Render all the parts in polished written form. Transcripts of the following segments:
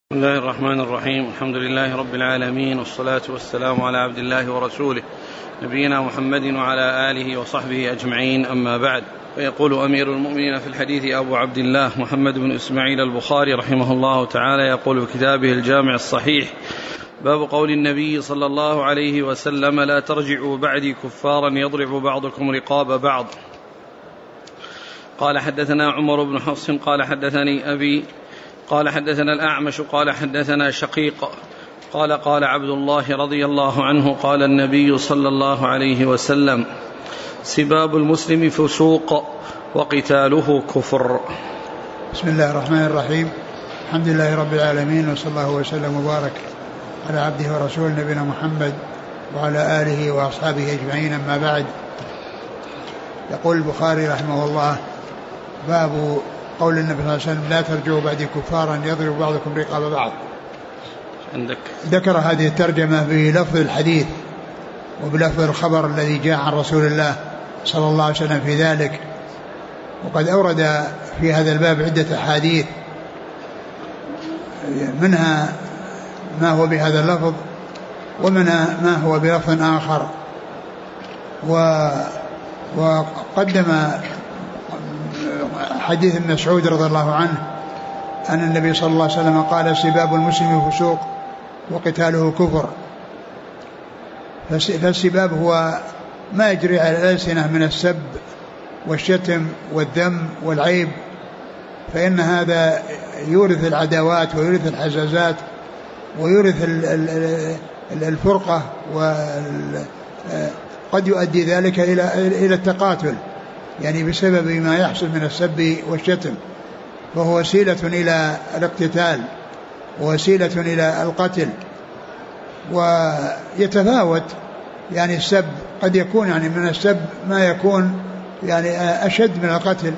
بسم الله الرحمن الرحيم. الحمد لله رب العالمين، والصلاة والسلام على عبد الله ورسوله نبينا محمد وعلى آله وصحبه أجمعين، أما بعد. فيقول أمير المؤمنين في الحديث أبو عبد الله محمد بن إسماعيل البخاري رحمه الله تعالى، يقول في كتابه الجامع الصحيح: باب قول النبي صلى الله عليه وسلم: لا ترجعوا بعدي كفارا يضرب بعضكم رقاب بعض. قال حدثنا عمر بن حفص قال حدثني أبي قال حدثنا الأعمش قال حدثنا شقيق قال عبد الله رضي الله عنه: قال النبي صلى الله عليه وسلم: سباب المسلم فسوق وقتاله كفر. بسم الله الرحمن الرحيم. الحمد لله رب العالمين، وصلى الله وسلم وبارك على عبده ورسوله نبينا محمد وعلى آله وأصحابه أجمعين، أما بعد. يقول البخاري رحمه الله: باب قول النبي صلى الله عليه وسلم: لا ترجعوا بعدي كفارا يضرب بعضكم رقاب بعض. ذكر هذه الترجمة بلفظ الحديث وبلفظ الخبر الذي جاء عن رسول الله صلى الله عليه وسلم في ذلك، وقد أورد في هذا الباب عدة أحاديث، منها ما هو بهذا اللفظ ومنها ما هو بلفظ آخر. وقدم حديث ابن مسعود رضي الله عنه أن النبي صلى الله عليه وسلم قال: سباب المسلم فسوق وقتاله كفر. فالسباب هو ما يجري على الألسنة من السب والشتم والذم والعيب، فإن هذا يورث العداوات ويورث الحزازات ويورث الفرقة، وقد يؤدي ذلك إلى التقاتل، يعني بسبب ما يحصل من السب والشتم، وهو وسيلة إلى الاقتتال ووسيلة إلى القتل. ويتفاوت، يعني السب قد يكون يعني من السب ما يكون يعني أشد من القتل،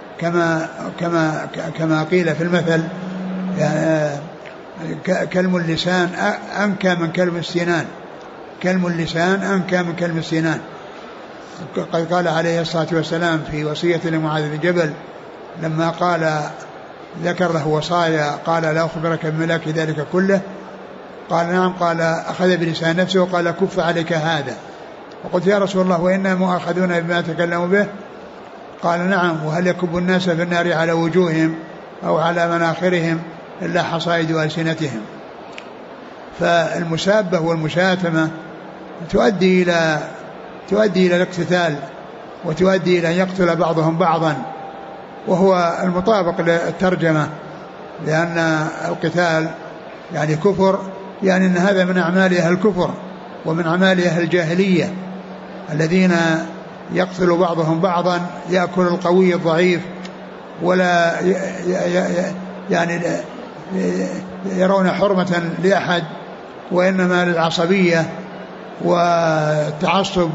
كما قيل في المثل: يعني كلم اللسان أنكى من كلم السنان، كلم اللسان أنكى من كلم السنان. قد قال عليه الصلاة والسلام في وصية لمعاذ بن جبل لما ذكر له وصايا، قال: لا أخبرك بملاك ذلك كله؟ قال: نعم. قال: أخذ بلسان نفسه وقال: كف عليك هذا. وقلت: يا رسول الله، وإنا مؤاخذون بما تكلموا به؟ قال: نعم. وهل يكب الناس في النار على وجوههم أو على مناخرهم إلا حصائد ألسنتهم؟ فالمسابة والمشاتمة تؤدي إلى الاقتتال، وتؤدي إلى أن يقتل بعضهم بعضا، وهو المطابق للترجمة، لأن القتال يعني كفر، يعني أن هذا من أعمال أهل الكفر ومن أعمال أهل الجاهلية الذين يقتل بعضهم بعضا، يأكل القوي الضعيف، ولا يعني يرون حرمة لأحد، وإنما للعصبية والتعصب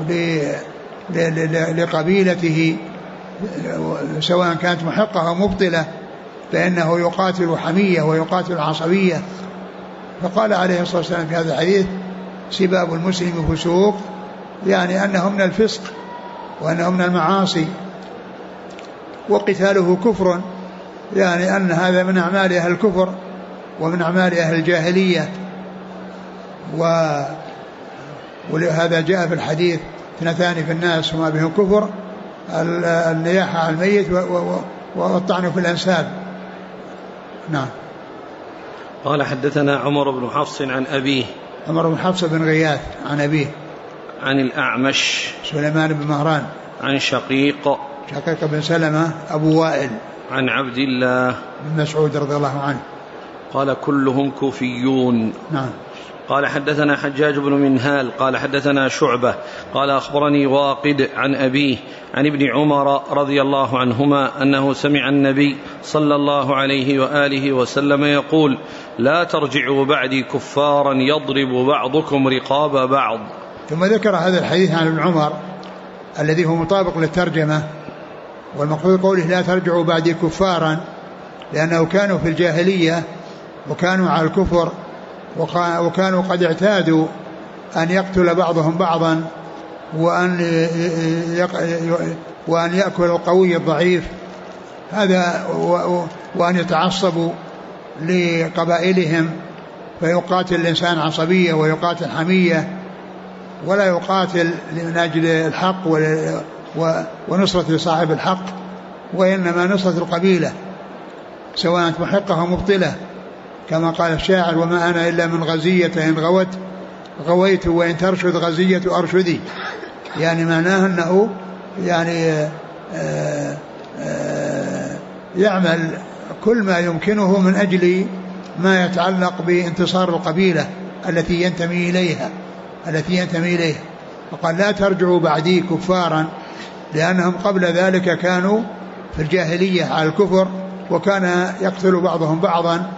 لقبيلته، سواء كانت محقة أو مبطلة، فإنه يقاتل حمية ويقاتل عصبية. فقال عليه الصلاة والسلام في هذا الحديث: سباب المسلم فسوق، يعني أنه من الفسق وأنه من المعاصي، وقتاله كفر، يعني أن هذا من أعمال أهل الكفر ومن أعمال أهل الجاهلية. ولهذا جاء في الحديث: اثنتان في الناس وما بهم كفر: النياحة على الميت والطعن في الأنساب. نعم. قال حدثنا عمر بن حفص عن أبيه. عمر بن حفص بن غياث عن أبيه. عن الأعمش سليمان بن مهران. عن شقيق بن سلمة أبو وائل. عن عبد الله بن مسعود رضي الله عنه قال: كلهم كوفيون. نعم. قال حدثنا حجاج بن منهال قال حدثنا شعبة قال أخبرني واقد عن أبيه عن ابن عمر رضي الله عنهما أنه سمع النبي صلى الله عليه وآله وسلم يقول: لا ترجعوا بعدي كفارا يضرب بعضكم رقاب بعض. ثم ذكر هذا الحديث عن ابن عمر الذي هو مطابق للترجمة، والمقصود قوله: لا ترجعوا بعدي كفارا، لأنه كانوا في الجاهلية وكانوا على الكفر، وكانوا قد اعتادوا أن يقتل بعضهم بعضا، وأن يأكل القوي الضعيف، هذا، وأن يتعصبوا لقبائلهم، فيقاتل الإنسان عصبية ويقاتل حمية، ولا يقاتل من أجل الحق ونصرة صاحب الحق، وإنما نصرة القبيلة سواء محقة ومبطلة، كما قال الشاعر: وما أنا إلا من غزية إن غوت غويت وإن ترشد غزية أرشدي. يعني معناه أنه يعني يعمل كل ما يمكنه من أجل ما يتعلق بانتصار القبيلة التي ينتمي إليها. فقال: لا ترجعوا بعدي كفارا، لأنهم قبل ذلك كانوا في الجاهلية على الكفر، وكان يقتل بعضهم بعضا،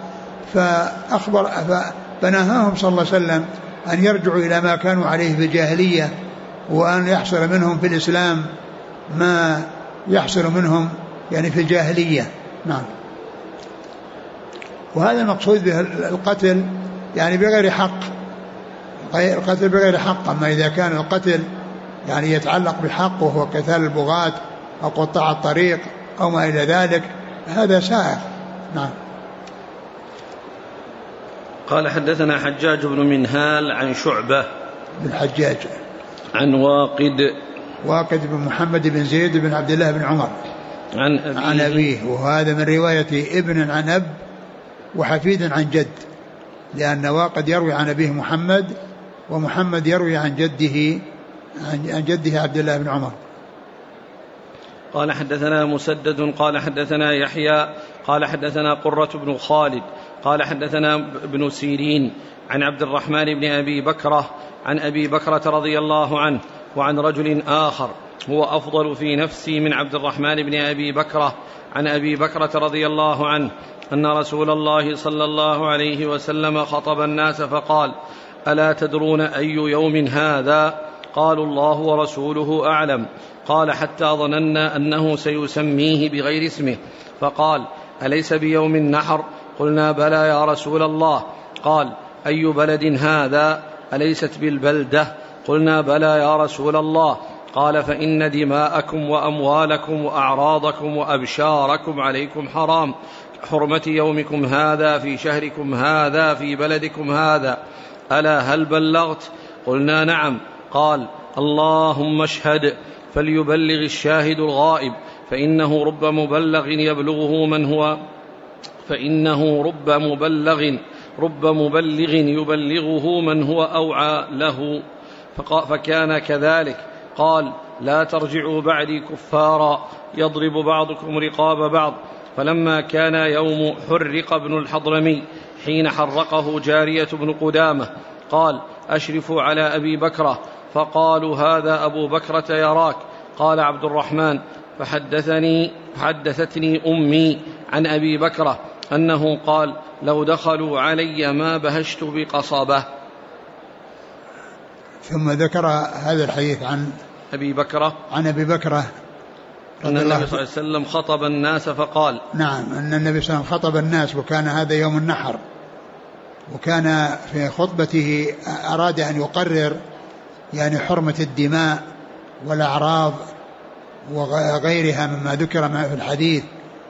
فنهاهم صلى الله عليه وسلم أن يرجعوا إلى ما كانوا عليه في الجاهلية، وأن يحصل منهم في الإسلام ما يحصل منهم يعني في الجاهلية. نعم. وهذا المقصود به القتل يعني بغير حق، القتل بغير حق. أما إذا كان القتل يعني يتعلق بحق، وهو قتال البغاة أو قطاع الطريق أو ما إلى ذلك، هذا سائغ. نعم. قال: حدثنا حجاج بن منهال عن شعبة بن حجاج عن واقد بن محمد بن زيد بن عبد الله بن عمر عن أبيه، وهذا من رواية ابن عن أب وحفيد عن جد، لأن واقد يروي عن أبيه محمد، ومحمد يروي عن جده عبد الله بن عمر. قال: حدثنا مسدد قال حدثنا يحيى قال حدثنا قرة بن خالد قال حدثنا ابن سيرين عن عبد الرحمن بن أبي بكرة عن أبي بكرة رضي الله عنه، وعن رجل آخر هو أفضل في نفسي من عبد الرحمن بن أبي بكرة عن أبي بكرة رضي الله عنه أن رسول الله صلى الله عليه وسلم خطب الناس فقال: ألا تدرون أي يوم هذا؟ قالوا: الله ورسوله أعلم. قال: حتى ظننا أنه سيسميه بغير اسمه، فقال: أليس بيوم النحر؟ قلنا: بلى يا رسول الله. قال: أي بلد هذا؟ أليست بالبلدة؟ قلنا: بلى يا رسول الله. قال: فإن دماءكم وأموالكم وأعراضكم وأبشاركم عليكم حرام، حرمة يومكم هذا في شهركم هذا في بلدكم هذا. ألا هل بلغت؟ قلنا: نعم. قال: اللهم اشهد، فليبلغ الشاهد الغائب، فإنه رب مبلغ يبلغه من هو أوعى له. فكان كذلك. قال: لا ترجعوا بعدي كفارا يضرب بعضكم رقاب بعض. فلما كان يوم حرق ابن الحضرمي حين حرقه جارية بن قدامة، قال: أشرفوا على أبي بكرة. فقالوا: هذا أبو بكرة يراك. قال عبد الرحمن: فحدثتني أمي عن أبي بكرة أنه قال: لو دخلوا علي ما بهشت بقصبة. ثم ذكر هذا الحديث عن أبي بكرة أن النبي صلى الله عليه وسلم خطب الناس فقال: نعم، أن النبي صلى الله عليه وسلم خطب الناس، وكان هذا يوم النحر، وكان في خطبته أراد أن يقرر يعني حرمة الدماء والأعراض وغيرها مما ذكر في الحديث،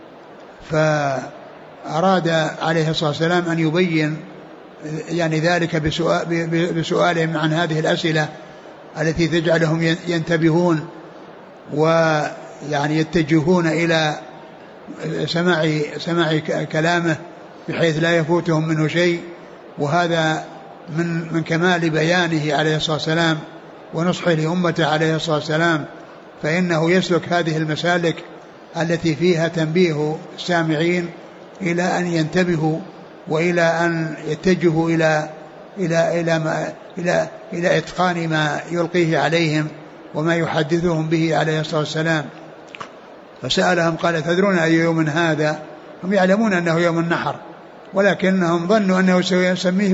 فأراد عليه الصلاة والسلام أن يبين يعني ذلك بسؤالهم عن هذه الأسئلة التي تجعلهم ينتبهون ويعني يتجهون إلى سماع كلامه بحيث لا يفوتهم منه شيء. وهذا من كمال بيانه عليه الصلاة والسلام ونصحه لأمته عليه الصلاة والسلام، فإنه يسلك هذه المسالك التي فيها تنبيه السامعين إلى أن ينتبهوا وإلى أن يتجهوا إلى إتقان ما يلقيه عليهم وما يحدثهم به عليه الصلاة والسلام. فسألهم قال: تدرون أي يوم هذا؟ هم يعلمون أنه يوم النحر، ولكنهم ظنوا أنه سيسميه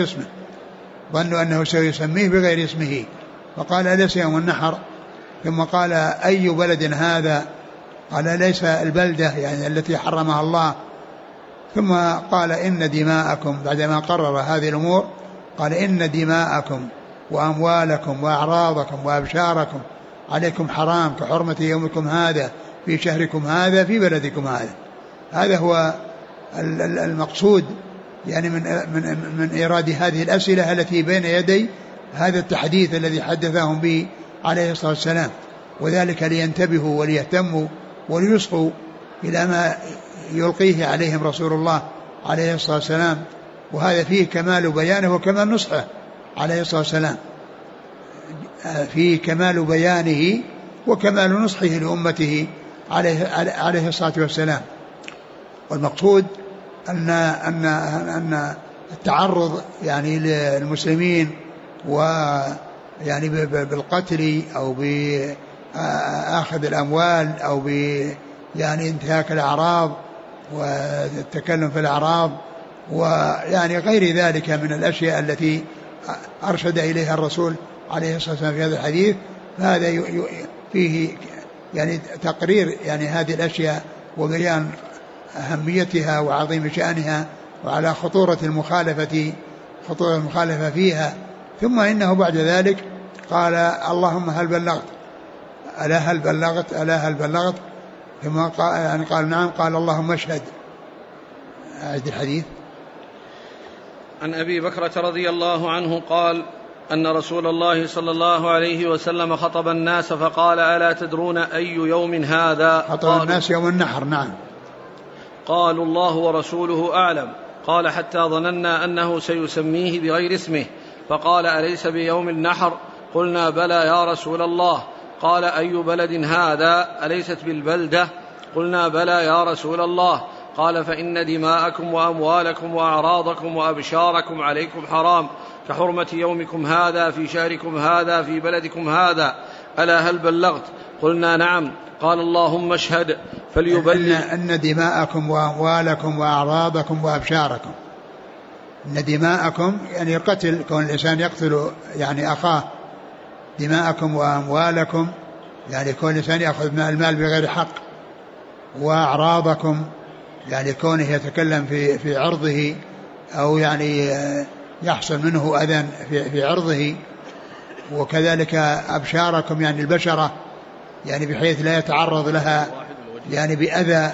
بغير اسمه، فقال: أليس يوم النحر؟ ثم قال: أي بلد هذا؟ قال: ليس البلدة يعني التي حرمها الله. ثم قال: إن دماءكم، بعدما قرر هذه الأمور قال: إن دماءكم وأموالكم وأعراضكم وأبشاركم عليكم حرام كحرمة يومكم هذا في شهركم هذا في بلدكم هذا. هذا هو المقصود يعني من إيراد هذه الأسئلة التي بين يدي هذا التحديث الذي حدثهم به عليه الصلاة والسلام، وذلك لينتبهوا وليهتموا وليصغوا إلى ما يلقيه عليهم رسول الله عليه الصلاة والسلام. وهذا فيه كمال بيانه وكمال نصحه عليه الصلاة والسلام، فيه كمال بيانه وكمال نصحه لأمته عليه الصلاة والسلام. والمقصود أن التعرض يعني للمسلمين ويعني بالقتل أو بأخذ الأموال أو يعني انتهاك الأعراض والتكلم في الأعراض ويعني غير ذلك من الأشياء التي أرشد إليها الرسول عليه الصلاة والسلام في هذا الحديث، فهذا فيه يعني تقرير يعني هذه الأشياء وبيان أهميتها وعظيم شأنها وعلى خطورة المخالفة فيها. ثم إنه بعد ذلك قال اللهم هل بلغت، ألا هل بلغت، ثم قال نعم، قال اللهم اشهد. أعد الحديث. عن أبي بكرة رضي الله عنه قال أن رسول الله صلى الله عليه وسلم خطب الناس فقال ألا تدرون أي يوم هذا؟ خطب الناس يوم النحر. نعم. قالوا الله ورسوله أعلم. قال حتى ظننا أنه سيسميه بغير اسمه، فقال أليس بيوم النحر؟ قلنا بلى يا رسول الله. قال أي بلد هذا؟ أليست بالبلدة؟ قلنا بلى يا رسول الله. قال فإن دماءكم وأموالكم وأعراضكم وأبشاركم عليكم حرام كحرمة يومكم هذا في شهركم هذا في بلدكم هذا، ألا هل بلغت؟ قلنا نعم. قال اللهم اشهد فليبلغ. أن دماءكم وأموالكم وأعراضكم وأبشاركم، أن دماءكم يعني قتل، كون الإنسان يقتل يعني أخاه، دماءكم وأموالكم يعني كون الإنسان يأخذ المال بغير حق، وأعراضكم يعني كونه يتكلم في عرضه أو يعني يحصل منه أذى في عرضه، وكذلك أبشاركم يعني البشرة يعني بحيث لا يتعرض لها يعني بأذى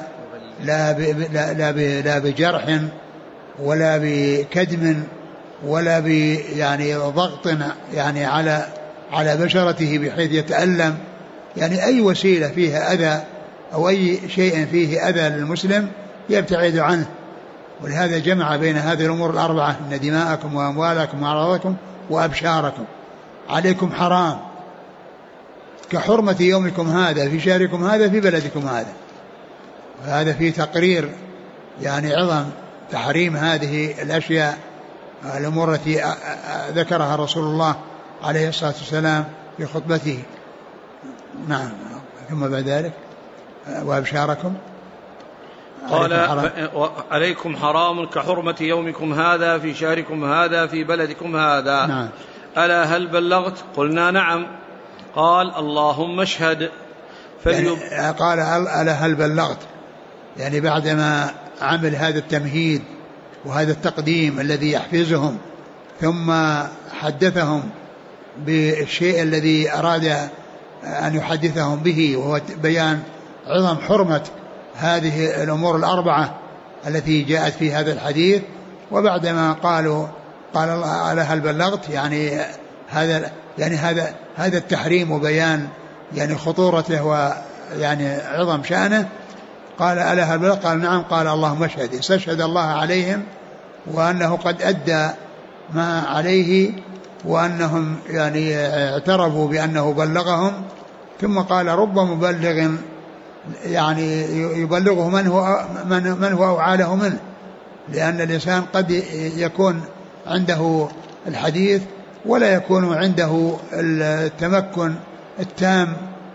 لا بجرح ولا بكدم ولا يعني ضغط يعني على بشرته بحيث يتألم، يعني أي وسيلة فيها أذى أو أي شيء فيه أذى للمسلم يبتعد عنه. ولهذا جمع بين هذه الأمور الأربعة، إن دماءكم وأموالكم وأعراضكم وأبشاركم عليكم حرام كحرمة يومكم هذا في شهركم هذا في بلدكم هذا. وهذا فيه تقرير يعني عظم تحريم هذه الأشياء الأمور التي ذكرها رسول الله عليه الصلاة والسلام في خطبته. نعم. ثم بعد ذلك وأبشاركم قال عليكم حرام كحرمة يومكم هذا في شهركم هذا في بلدكم هذا. نعم. ألا هل بلغت؟ قلنا نعم. قال اللهم اشهد يعني قال ألا هل بلغت، يعني بعدما عمل هذا التمهيد وهذا التقديم الذي يحفزهم ثم حدثهم بالشيء الذي أراد أن يحدثهم به، وهو بيان عظم حرمة هذه الأمور الأربعة التي جاءت في هذا الحديث. وبعدما قال الله ألا هل بلغت، يعني هذا التحريم وبيان يعني خطورته ويعني عظم شأنه. قال ألا هل بلغت؟ قال نعم. قال اللهم اشهد، استشهد الله عليهم وأنه قد أدى ما عليه وأنهم يعني اعترفوا بأنه بلغهم. ثم قال رب مبلغ يعني يبلغه من هو أوعى له منه، لأن الإنسان قد يكون عنده الحديث ولا يكون عنده التمكن التام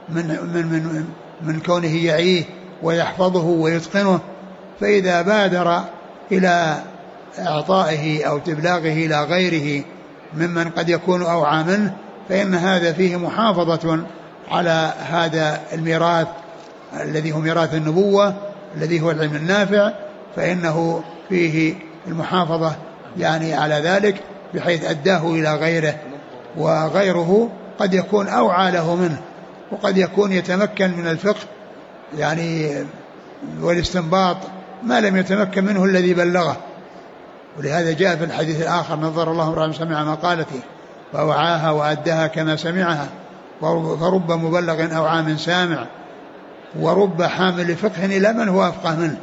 من كونه يعيه ويحفظه ويتقنه، فإذا بادر إلى إعطائه أو تبلاغه إلى غيره ممن قد يكون أوعى منه فإن هذا فيه محافظة على هذا الميراث الذي هو ميراث النبوة الذي هو العلم النافع، فإنه فيه المحافظة يعني على ذلك بحيث أداه إلى غيره، وغيره قد يكون أوعى له منه وقد يكون يتمكن من الفقه يعني والاستنباط ما لم يتمكن منه الذي بلغه. ولهذا جاء في الحديث الآخر: نظر الله امرأ سمع مقالتي ووعاها وأداها كما سمعها، فرب مبلغ أوعى من سامع، ورب حامل فقه إلى من هو أفقه منه.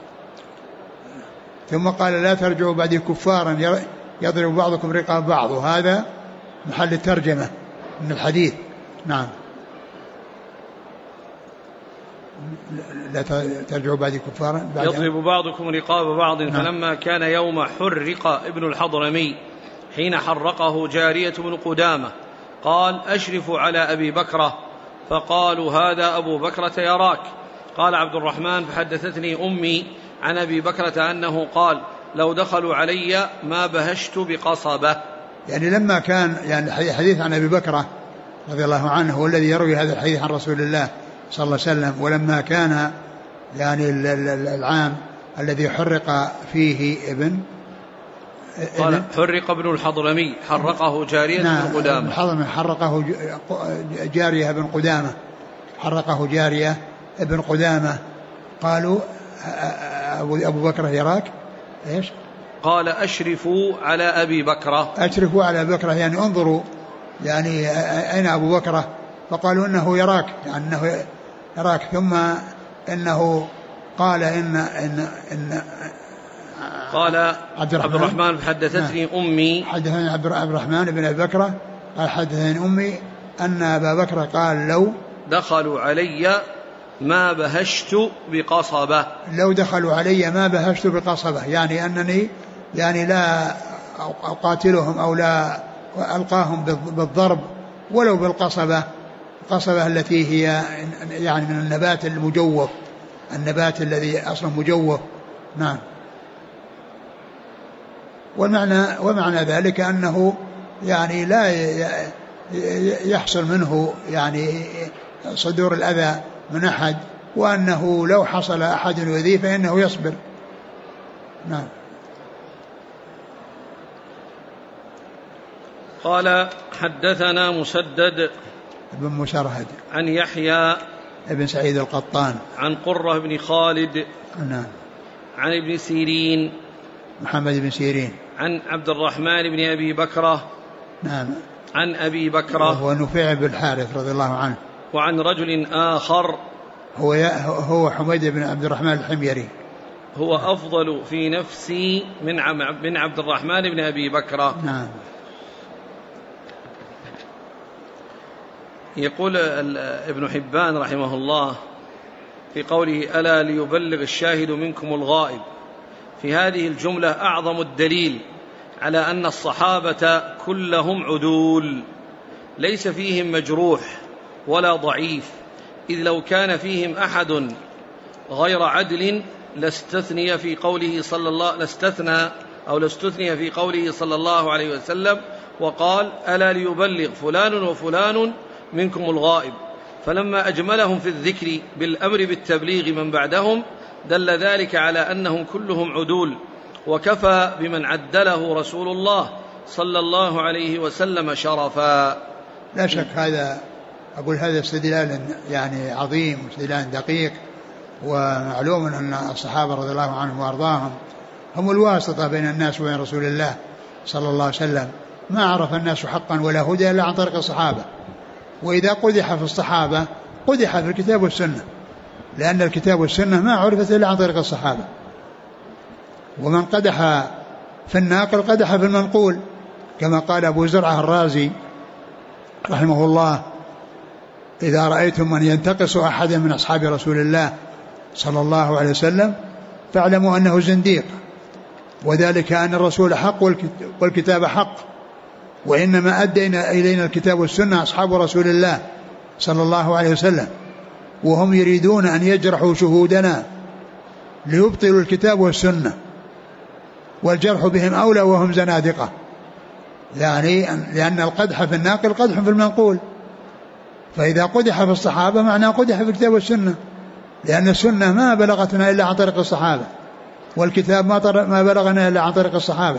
ثم قال: لا ترجعوا بعدي كفارا يضرب بعضكم رقاب بعض. وهذا محل الترجمة من الحديث. نعم. لا ترجعوا بعدي كفارا يضرب بعضكم رقاب بعض. نعم. فلما كان يوم حرق ابن الحضرمي حين حرقه جارية بن قدامة قال: أشرف على أبي بكرة، فقالوا: هذا أبو بكرة يراك. قال عبد الرحمن: فحدثتني أمي عن أبي بكرة أنه قال: لو دخلوا علي ما بهشت بقصبة. يعني لما كان يعني حديث عن أبي بكرة رضي الله عنه هو الذي يروي هذا الحديث عن رسول الله صلى الله عليه وسلم. ولما كان يعني العام الذي حرق فيه قال: حرق ابن الحضرمي حرقه جارية بن قدامة. حرقه جارية بن قدامة، حرقه جارية بن قدامة. قالوا: أبو بكر يراك. إيش؟ قال: أشرفوا على أبي بكرة. أشرفوا على أبي بكرة يعني انظروا يعني أين أبو بكرة؟ فقالوا: إنه يراك، يعني أنه يراك. ثم إنه قال قال عبد الرحمن: حدثتني أمي. حدثني عبد الرحمن بن أبي بكرة قال: حدثني أمي أن أبا بكر قال: لو دخلوا علي ما بهشت بقصبة. لو دخلوا علي ما بهشت بقصبة، يعني أنني يعني لا أقاتلهم أو لا ألقاهم بالضرب ولو بالقصبة، القصبة التي هي يعني من النبات المجوف، النبات الذي أصلا مجوف. نعم. ومعنى ذلك أنه يعني لا يحصل منه يعني صدور الأذى من أحد، وأنه لو حصل أحد يؤذيه فإنه يصبر. نعم. قال: حدثنا مسدد بن مسرهد عن يحيى ابن سعيد القطان عن قرة بن خالد. نعم. عن ابن سيرين محمد بن سيرين عن عبد الرحمن بن أبي بكرة. نعم. عن أبي بكرة وهو نفيع بن الحارث رضي الله عنه. وعن رجل آخر هو حميد بن عبد الرحمن الحميري، هو أفضل في نفسي من عبد الرحمن بن أبي بكرة. نعم. يقول ابن حبان رحمه الله في قوله: ألا ليبلغ الشاهد منكم الغائب، في هذه الجملة أعظم الدليل على أن الصحابة كلهم عدول، ليس فيهم مجروح ولا ضعيف، إذ لو كان فيهم أحد غير عدل لاستثني في قوله صلى الله عليه وسلم وقال: ألا ليبلغ فلان وفلان منكم الغائب. فلما أجملهم في الذكر بالأمر بالتبليغ من بعدهم دل ذلك على أنهم كلهم عدول، وكفى بمن عدله رسول الله صلى الله عليه وسلم شرفا. لا شك هذا استدلال يعني عظيم واستدلال دقيق، ومعلوم أن الصحابة رضي الله عنهم وأرضاهم هم الواسطة بين الناس وبين رسول الله صلى الله عليه وسلم. ما عرف الناس حقا ولا هدى إلا عن طريق الصحابة، وإذا قدح في الصحابة قدح في الكتاب والسنة، لأن الكتاب والسنة ما عرفت إلا عن طريق الصحابة. ومن قدح في الناقل قدح في المنقول، كما قال أبو زرعة الرازي رحمه الله: إذا رأيتم من ينتقص أحدا من أصحاب رسول الله صلى الله عليه وسلم فاعلموا أنه زنديق، وذلك أن الرسول حق والكتاب حق، وإنما أدى إلينا الكتاب والسنة أصحاب رسول الله صلى الله عليه وسلم، وهم يريدون أن يجرحوا شهودنا ليبطلوا الكتاب والسنة، والجرح بهم أولى وهم زنادقة، يعني لأن القدح في الناقل قدح في المنقول. فإذا قدح في الصحابة معناه قدح في الكتاب والسنة، لأن السنة ما بلغتنا إلا عن طريق الصحابة، والكتاب ما بلغنا إلا عن طريق الصحابة.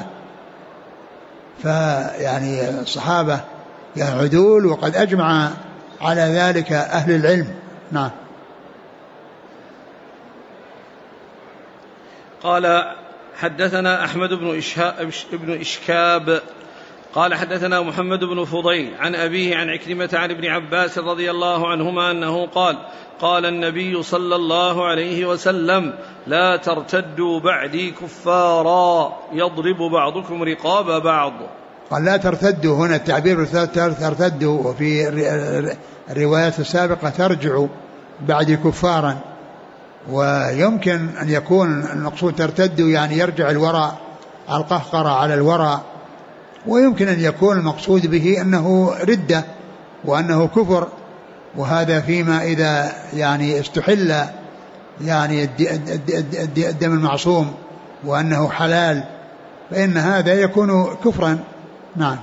فيعني الصحابة يعني عدول، وقد أجمع على ذلك أهل العلم. نعم. قال حدثنا أحمد بن إشكاب قال حدثنا محمد بن فضيل عن أبيه عن عكرمة عن ابن عباس رضي الله عنهما أنه قال قال النبي صلى الله عليه وسلم لا ترتدوا بعدي كفارا يضرب بعضكم رقاب بعض. قال لا ترتدوا، هنا التعبير ترتدوا، وفي الروايات السابقة ترجعوا بعدي كفارا، ويمكن أن يكون المقصود ترتدوا يعني يرجع الوراء، القهقرة على الوراء، ويمكن أن يكون المقصود به أنه ردة وأنه كفر، وهذا فيما إذا يعني استحل يعني الدم المعصوم وأنه حلال، فإن هذا يكون كفرا. نعم.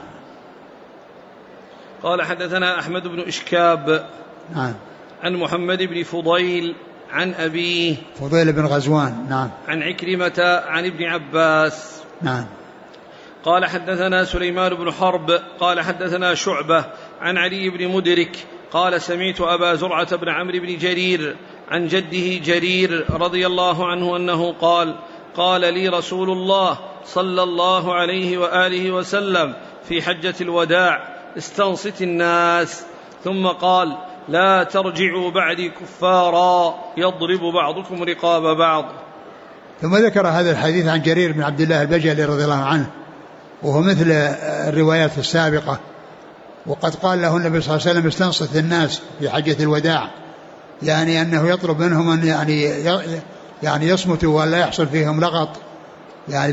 قال حدثنا أحمد بن إشكاب نعم عن محمد بن فضيل عن أبيه فضيل بن غزوان نعم عن عكرمة عن ابن عباس نعم. قال حدثنا سليمان بن حرب قال حدثنا شعبة عن علي بن مدرك قال سمعت أبا زرعة بن عمرو بن جرير عن جده جرير رضي الله عنه أنه قال قال لي رسول الله صلى الله عليه وآله وسلم في حجة الوداع استنصت الناس، ثم قال لا ترجعوا بعدي كفارا يضرب بعضكم رقاب بعض. ثم ذكر هذا الحديث عن جرير بن عبد الله البجلي رضي الله عنه، وهو مثل الروايات السابقة، وقد قال له النبي صلى الله عليه وسلم استنصت الناس في حجة الوداع، يعني أنه يطلب منهم أن يعني يصمتوا ولا يحصل فيهم لغط، يعني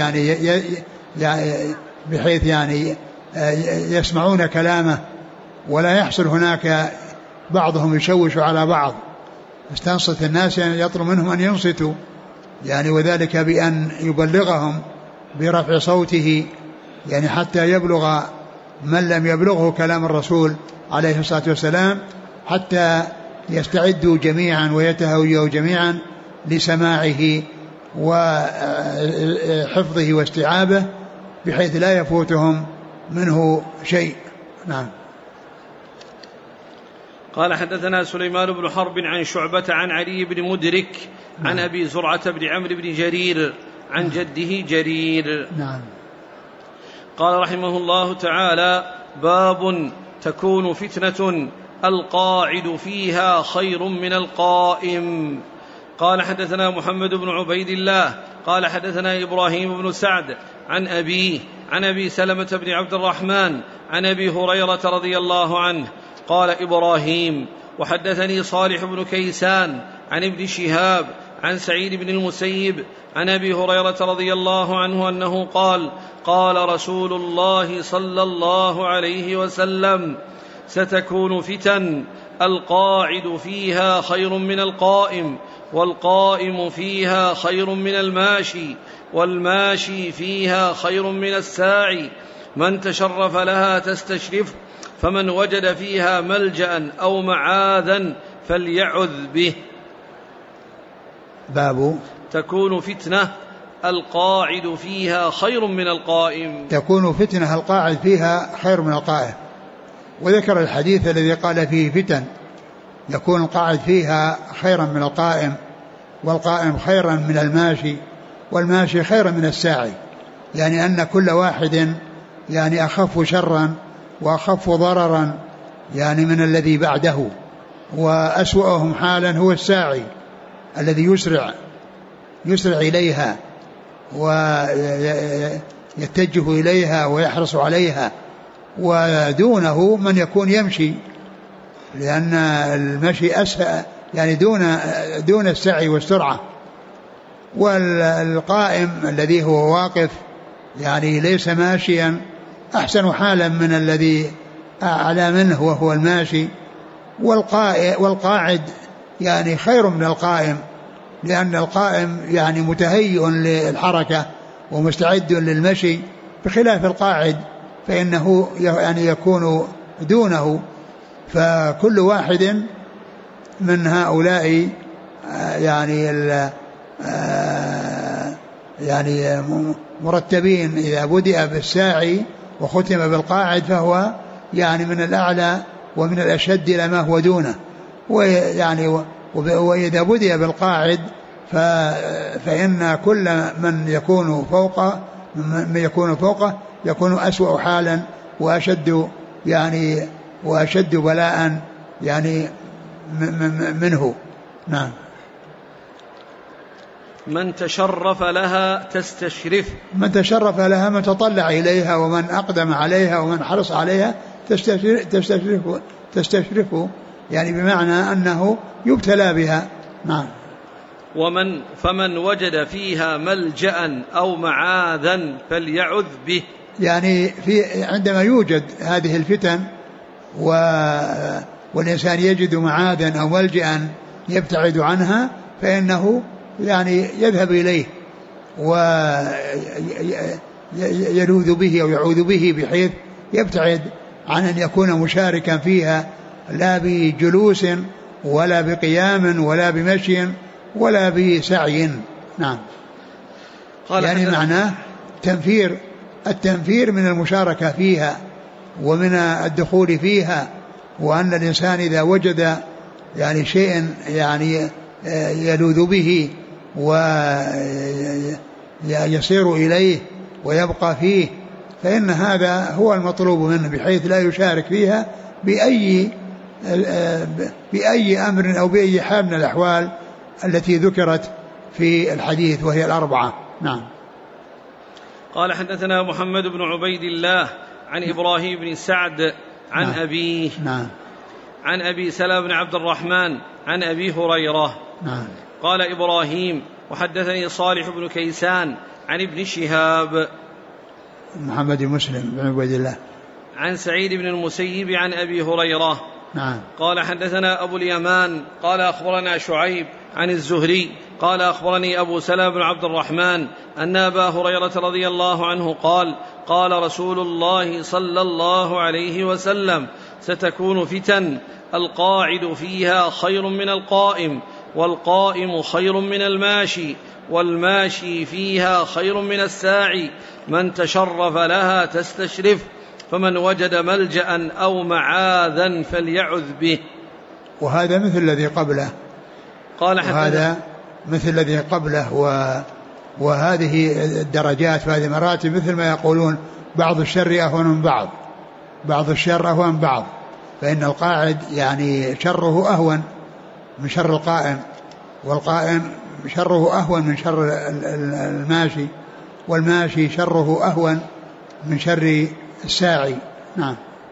بحيث يعني يسمعون كلامه ولا يحصل هناك بعضهم يشوش على بعض. استنصت الناس يعني يطلب منهم أن ينصتوا، يعني وذلك بأن يبلغهم برفع صوته، يعني حتى يبلغ من لم يبلغه كلام الرسول عليه الصلاة والسلام، حتى يستعدوا جميعا ويتهيئوا جميعا لسماعه وحفظه واستيعابه، بحيث لا يفوتهم منه شيء. نعم. قال حدثنا سليمان بن حرب عن شعبة عن علي بن مدرك عن أبي زرعة بن عمرو بن جرير عن جده جرير. نعم. قال رحمه الله تعالى باب تكون فتنة القاعد فيها خير من القائم. قال حدثنا محمد بن عبيد الله قال حدثنا إبراهيم بن سعد عن أبيه عن أبي سلمة بن عبد الرحمن عن أبي هريرة رضي الله عنه قال إبراهيم وحدثني صالح بن كيسان عن ابن شهاب عن سعيد بن المسيب عن أبي هريرة رضي الله عنه أنه قال قال رسول الله صلى الله عليه وسلم ستكون فتن القاعد فيها خير من القائم، والقائم فيها خير من الماشي، والماشي فيها خير من الساعي، من تشرف لها تستشرف، فمن وجد فيها ملجأ أو معاذا فليعذ به. باب تكون فتنة القاعد فيها خير من القائم. تكون فتنة القاعد فيها خير من القائم. وذكر الحديث الذي قال فيه فتن يكون القاعد فيها خيرا من القائم، والقائم خيرا من الماشي، والماشي خيرا من الساعي، يعني أن كل واحد يعني أخف شرا وأخف ضررا يعني من الذي بعده، وأسوأهم حالا هو الساعي الذي يسرع إليها ويتجه إليها ويحرص عليها، ودونه من يكون يمشي، لأن المشي أسهل يعني دون السعي والسرعة. والقائم الذي هو واقف يعني ليس ماشيا أحسن حالا من الذي أعلى منه وهو الماشي. والقاعد يعني خير من القائم، لأن القائم يعني متهيئ للحركة ومستعد للمشي، بخلاف القاعد فإنه يعني يكون دونه. فكل واحد من هؤلاء يعني مرتبين، إذا بدأ بالساعي وختم بالقاعد فهو يعني من الأعلى ومن الأشد إلى ما هو دونه، ويعني وإذا بدأ بالقاعد فإن كل من يكون فوقه يكون أسوأ حالا وأشد بلاء يعني منه. نعم. من تشرف لها تستشرف، من تشرف لها من تطلع إليها ومن أقدم عليها ومن حرص عليها تستشرفه يعني بمعنى أنه يبتلى بها. نعم. فمن وجد فيها ملجأ أو معاذا فليعذ به، يعني عندما يوجد هذه الفتن والإنسان يجد معاذا أو ملجأ يبتعد عنها فإنه يعني يذهب إليه ويلوذ به أو يعوذ به بحيث يبتعد عن أن يكون مشاركا فيها لا بجلوس ولا بقيام ولا بمشي ولا بسعي. نعم. يعني معناه التنفير من المشاركة فيها ومن الدخول فيها، وأن الإنسان إذا وجد يعني شيء يعني يلوذ به ويصير إليه ويبقى فيه فإن هذا هو المطلوب منه، بحيث لا يشارك فيها بأي أمر أو بأي حال من الأحوال التي ذكرت في الحديث وهي الأربعة. نعم. قال حدثنا محمد بن عبيد الله عن إبراهيم بن سعد عن نعم. أبيه نعم. عن أبي سلمة بن عبد الرحمن عن أبي هريرة. نعم. قال إبراهيم وحدثني صالح بن كيسان عن ابن شهاب محمد مسلم بن عبيد الله عن سعيد بن المسيب عن أبي هريرة. نعم. قال حدثنا أبو اليمان قال أخبرنا شعيب عن الزهري قال أخبرني أبو سلمة بن عبد الرحمن أن أبا هريرة رضي الله عنه قال قال رسول الله صلى الله عليه وسلم ستكون فتن القاعد فيها خير من القائم، والقائم خير من الماشي، والماشي فيها خير من الساعي، من تشرف لها تستشرف، فمن وجد ملجأ أو معاذا فليعذ به. وهذا مثل الذي قبله. وهذا مثل الذي قبله وهذه الدرجات وهذه مراتب، مثل ما يقولون بعض الشر أهون من بعض، بعض الشر أهون من بعض، فإن القاعد يعني شره أهون من شر القائم، والقائم شره أهون من شر الماشي، والماشي شره أهون من شر الساعي. نعم.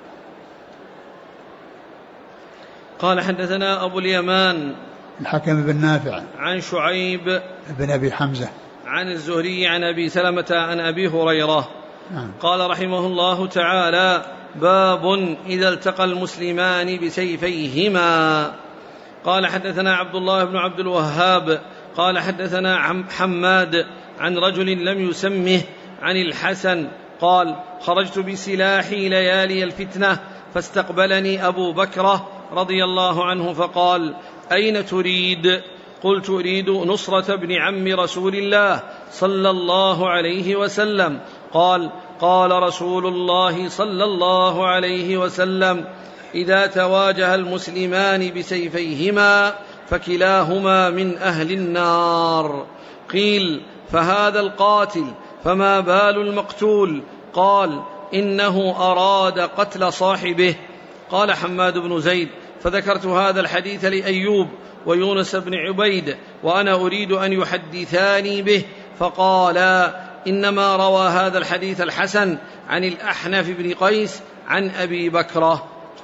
قال حدثنا أبو اليمان الحكم بن نافع عن شعيب بن أبي حمزة عن الزهري عن أبي سلمة عن أبي هريرة. نعم. قال رحمه الله تعالى: باب إذا التقى المسلمان بسيفيهما. قال حدثنا عبد الله بن عبد الوهاب قال حدثنا حماد عن رجل لم يسمه عن الحسن قال: خرجت بسلاحي ليالي الفتنة فاستقبلني أبو بكرة رضي الله عنه فقال: أين تريد؟ قلت: أريد نصرة ابن عم رسول الله صلى الله عليه وسلم. قال: قال رسول الله صلى الله عليه وسلم: إذا تواجه المسلمان بسيفيهما فكلاهما من أهل النار. قيل: فهذا القاتل فما بال المقتول؟ قال: إنه أراد قتل صاحبه. قال حماد بن زيد: فذكرت هذا الحديث لأيوب ويونس بن عبيد وأنا أريد أن يحدثاني به، فقالا: إنما روى هذا الحديث الحسن عن الأحنف بن قيس عن أبي بكرة.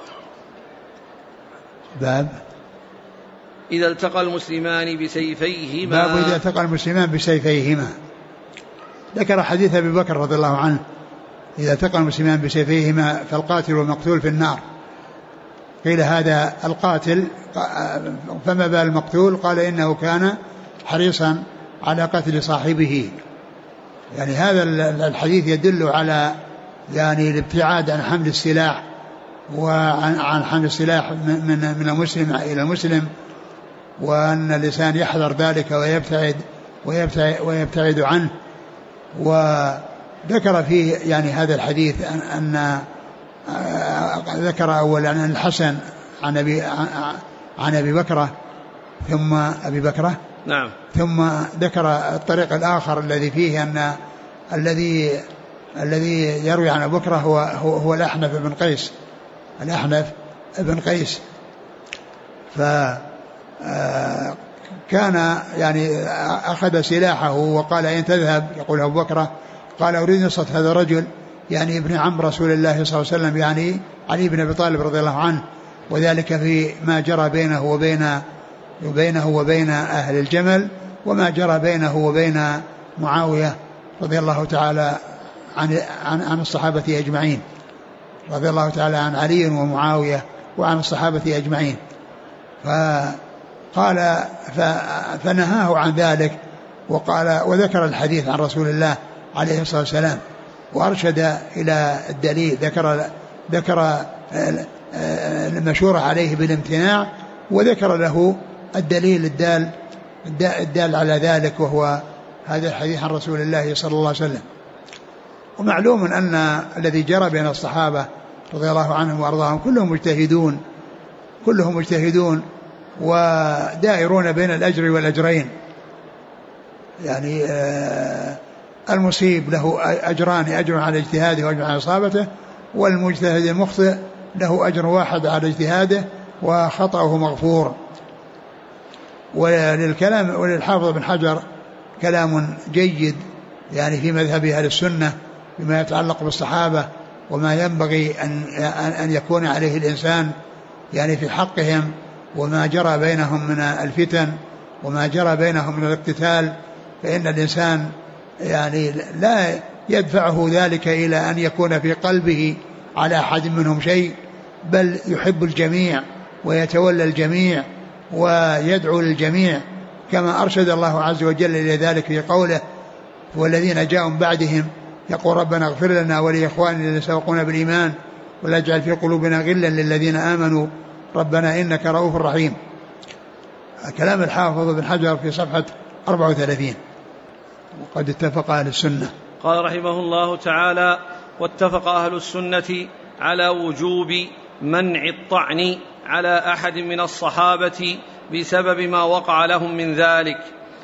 باب إذا التقى المسلمان بسيفيهما. باب إذا التقى المسلمان بسيفيهما. ذكر حديث أبي بكر رضي الله عنه: إذا التقى المسلمان بسيفيهما فالقاتل والمقتول في النار. قيل: هذا القاتل فما بال المقتول؟ قال: إنه كان حريصا على قتل صاحبه. يعني هذا الحديث يدل على يعني الابتعاد عن حمل السلاح، وعن حمل السلاح من المسلم إلى المسلم، وأن الإنسان يحذر ذلك ويبتعد عنه. وذكر فيه يعني هذا الحديث أن ذكر أولا عن الحسن عن أبي بكرة، ثم أبي بكرة نعم. ثم ذكر الطريق الآخر الذي فيه أن الذي يروي عن أبي بكر هو الأحنف بن قيس. الأحنف بن قيس فكان يعني أخذ سلاحه وقال أين تذهب؟ يقول أبو بكر قال أريد نصرة هذا الرجل، يعني ابن عم رسول الله صلى الله عليه وسلم، يعني علي بن أبي طالب رضي الله عنه، وذلك في ما جرى بينه وبين أهل الجمل، وما جرى بينه وبين معاوية رضي الله تعالى عن الصحابة أجمعين، رضي الله تعالى عن علي ومعاوية وعن الصحابة أجمعين. فقال فنهاه عن ذلك، وقال وذكر الحديث عن رسول الله عليه الصلاة والسلام، وأرشد إلى الدليل، ذكر المشورة عليه بالامتناع، وذكر له الدليل الدال على ذلك، وهو هذا الحديث عن رسول الله صلى الله عليه وسلم. ومعلوم أن الذي جرى بين الصحابة رضي الله عنهم وأرضاهم كلهم مجتهدون ودائرون بين الأجر والأجرين، يعني المصيب له أجران، أجر على اجتهاده وأجر على إصابته، والمجتهد المخطئ له أجر واحد على اجتهاده وخطأه مغفور. وللحافظ بن حجر كلام جيد يعني في مذهب أهل السنة بما يتعلق بالصحابة وما ينبغي أن يكون عليه الإنسان يعني في حقهم، وما جرى بينهم من الفتن وما جرى بينهم من الاقتتال، فإن الإنسان يعني لا يدفعه ذلك إلى أن يكون في قلبه على أحد منهم شيء، بل يحب الجميع ويتولى الجميع ويدعو للجميع، كما أرشد الله عز وجل إلى ذلك في قوله والذين جاءوا من بعدهم يقول ربنا اغفر لنا ولإخواننا الذين سبقونا بالإيمان ولا تجعل في قلوبنا غلا للذين آمنوا ربنا إنك رؤوف رحيم. كلام الحافظ بن حجر في صفحة 34. وقد اتفق أهل السنة. قال رحمه الله تعالى: واتفق أهل السنة على وجوب منع الطعن على أحد من الصحابة بسبب ما وقع لهم من ذلك،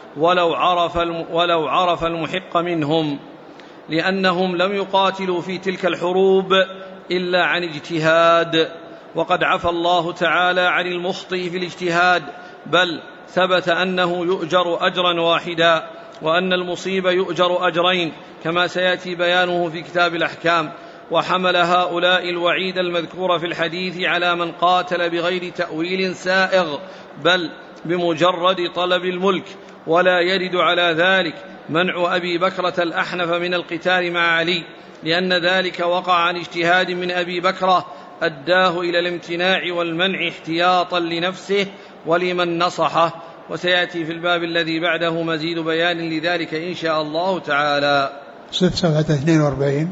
ولو عرف المحق منهم، لأنهم لم يقاتلوا في تلك الحروب إلا عن اجتهاد، وقد عفى الله تعالى عن المخطئ في الاجتهاد، بل ثبت أنه يؤجر أجرا واحدا، وأن المصيب يؤجر أجرين، كما سيأتي بيانه في كتاب الأحكام. وحمل هؤلاء الوعيد المذكور في الحديث على من قاتل بغير تأويل سائغ، بل بمجرد طلب الملك، ولا يرد على ذلك منع أبي بكرة الأحنف من القتال مع علي، لأن ذلك وقع عن اجتهاد من أبي بكرة أداه إلى الامتناع والمنع احتياطا لنفسه ولمن نصحه، وسيأتي في الباب الذي بعده مزيد بيان لذلك إن شاء الله تعالى. صفحة 42.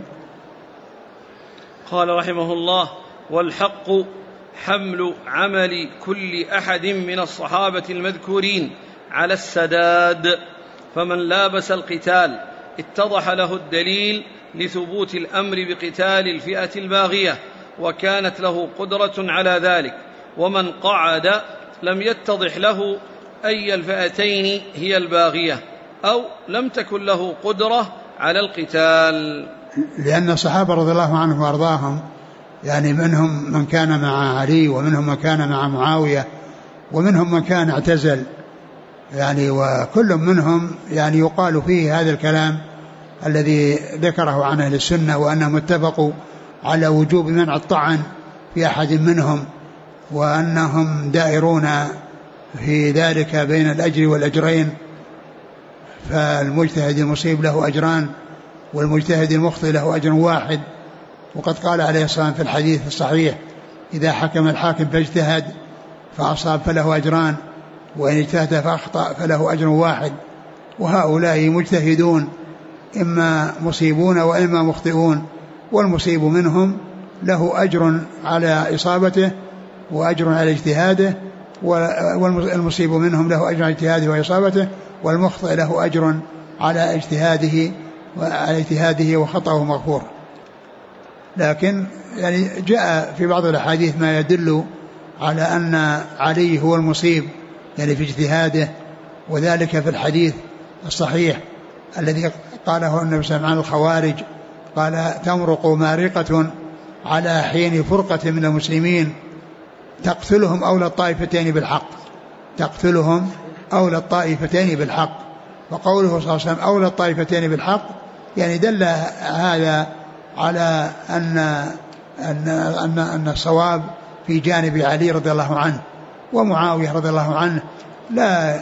قال رحمه الله: والحق حمل عمل كل أحد من الصحابة المذكورين على السداد، فمن لابس القتال اتضح له الدليل لثبوت الأمر بقتال الفئة الباغية، وكانت له قدرة على ذلك، ومن قعد لم يتضح له أي الفئتين هي الباغية، أو لم تكن له قدرة على القتال. لأن الصحابة رضي الله عنهم وأرضاهم يعني منهم من كان مع علي، ومنهم من كان مع معاوية، ومنهم من كان اعتزل، يعني وكل منهم يعني يقال فيه هذا الكلام الذي ذكره عن أهل السنة، وأنهم اتفقوا على وجوب منع الطعن في أحد منهم، وأنهم دائرون في ذلك بين الأجر والأجرين، فالمجتهد المصيب له أجران والمجتهد المخطئ له أجر واحد. وقد قال عليه الصلاة والسلام في الحديث الصحيح: إذا حكم الحاكم فاجتهد فأصاب فله أجران، وإن اجتهد فأخطأ فله أجر واحد. وهؤلاء مجتهدون إما مصيبون وإما مخطئون، والمصيب منهم له أجر على إصابته وأجر على اجتهاده، والمصيب منهم له أجر على اجتهاده وإصابته، والمخطئ له أجر على اجتهاده وخطأه مغفور. لكن يعني جاء في بعض الأحاديث ما يدل على أن علي هو المصيب يعني في اجتهاده، وذلك في الحديث الصحيح الذي قاله النبي صلى الله عليه وسلم عن الخوارج، قال تمرق مارقة على حين فرقة من المسلمين تقتلهم أولى الطائفتين بالحق، تقتلهم أولى الطائفتين بالحق. وقوله صلى الله عليه وسلم أولى الطائفتين بالحق يعني دل هذا على أن الصواب في جانب علي رضي الله عنه، ومعاوية رضي الله عنه لا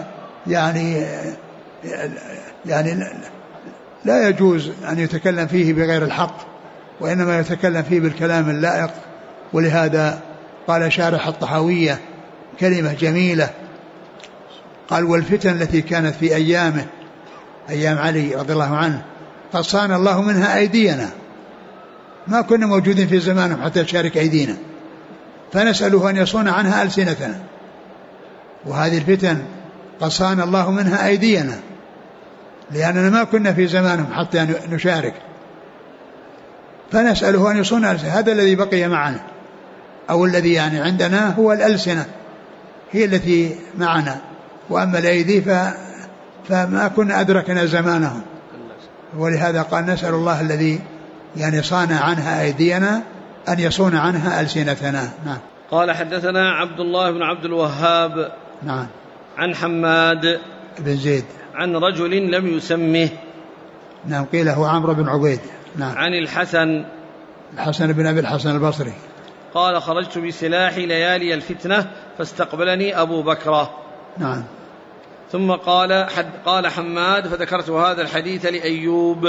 لا يجوز أن يتكلم فيه بغير الحق، وإنما يتكلم فيه بالكلام اللائق. ولهذا قال شارح الطحاوية كلمة جميلة، قال والفتن التي كانت في أيامه أيام علي رضي الله عنه قد صان الله منها أيدينا، ما كنا موجودين في زمانهم حتى تشارك أيدينا، فنسأله أن يصون عنها ألسنتنا. وهذه الفتن قد صان الله منها أيدينا لأننا ما كنا في زمانهم حتى نشارك، فنسأله أن يصون ألسنة. هذا الذي بقي معنا، أو الذي يعني عندنا هو الألسنة هي التي معنا، وأما الأيدي فما كنا أدركنا زمانهم. ولهذا قال نسأل الله الذي يعني صان عنها أيدينا أن يصون عنها ألسنتنا. نعم. قال حدثنا عبد الله بن عبد الوهاب نعم عن حماد بن زيد عن رجل لم يسمه، نعم قيل هو عمرو بن عبيد، نعم عن الحسن بن أبي الحسن البصري قال خرجت بسلاحي ليالي الفتنة فاستقبلني أبو بكر. نعم. ثم قال حماد فذكرت هذا الحديث لأيوب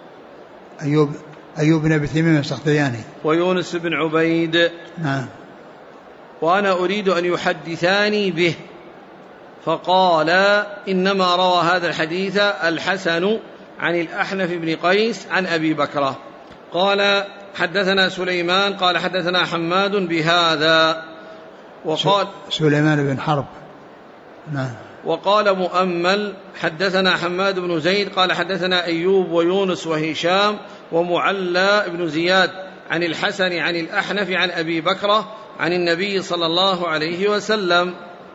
بن أبي تميم السختياني ويونس بن عبيد، نعم، وأنا أريد أن يحدثاني به، فقال إنما روى هذا الحديث الحسن عن الأحنف بن قيس عن أبي بكر. قال حدثنا سليمان قال حدثنا حماد بهذا، وقال سليمان بن حرب، نعم. وقال مؤمل حدثنا حماد بن زيد قال حدثنا أيوب ويونس وهشام ومعلى بن زياد عن الحسن عن الأحنف عن أبي بكر عن النبي صلى الله عليه وسلم.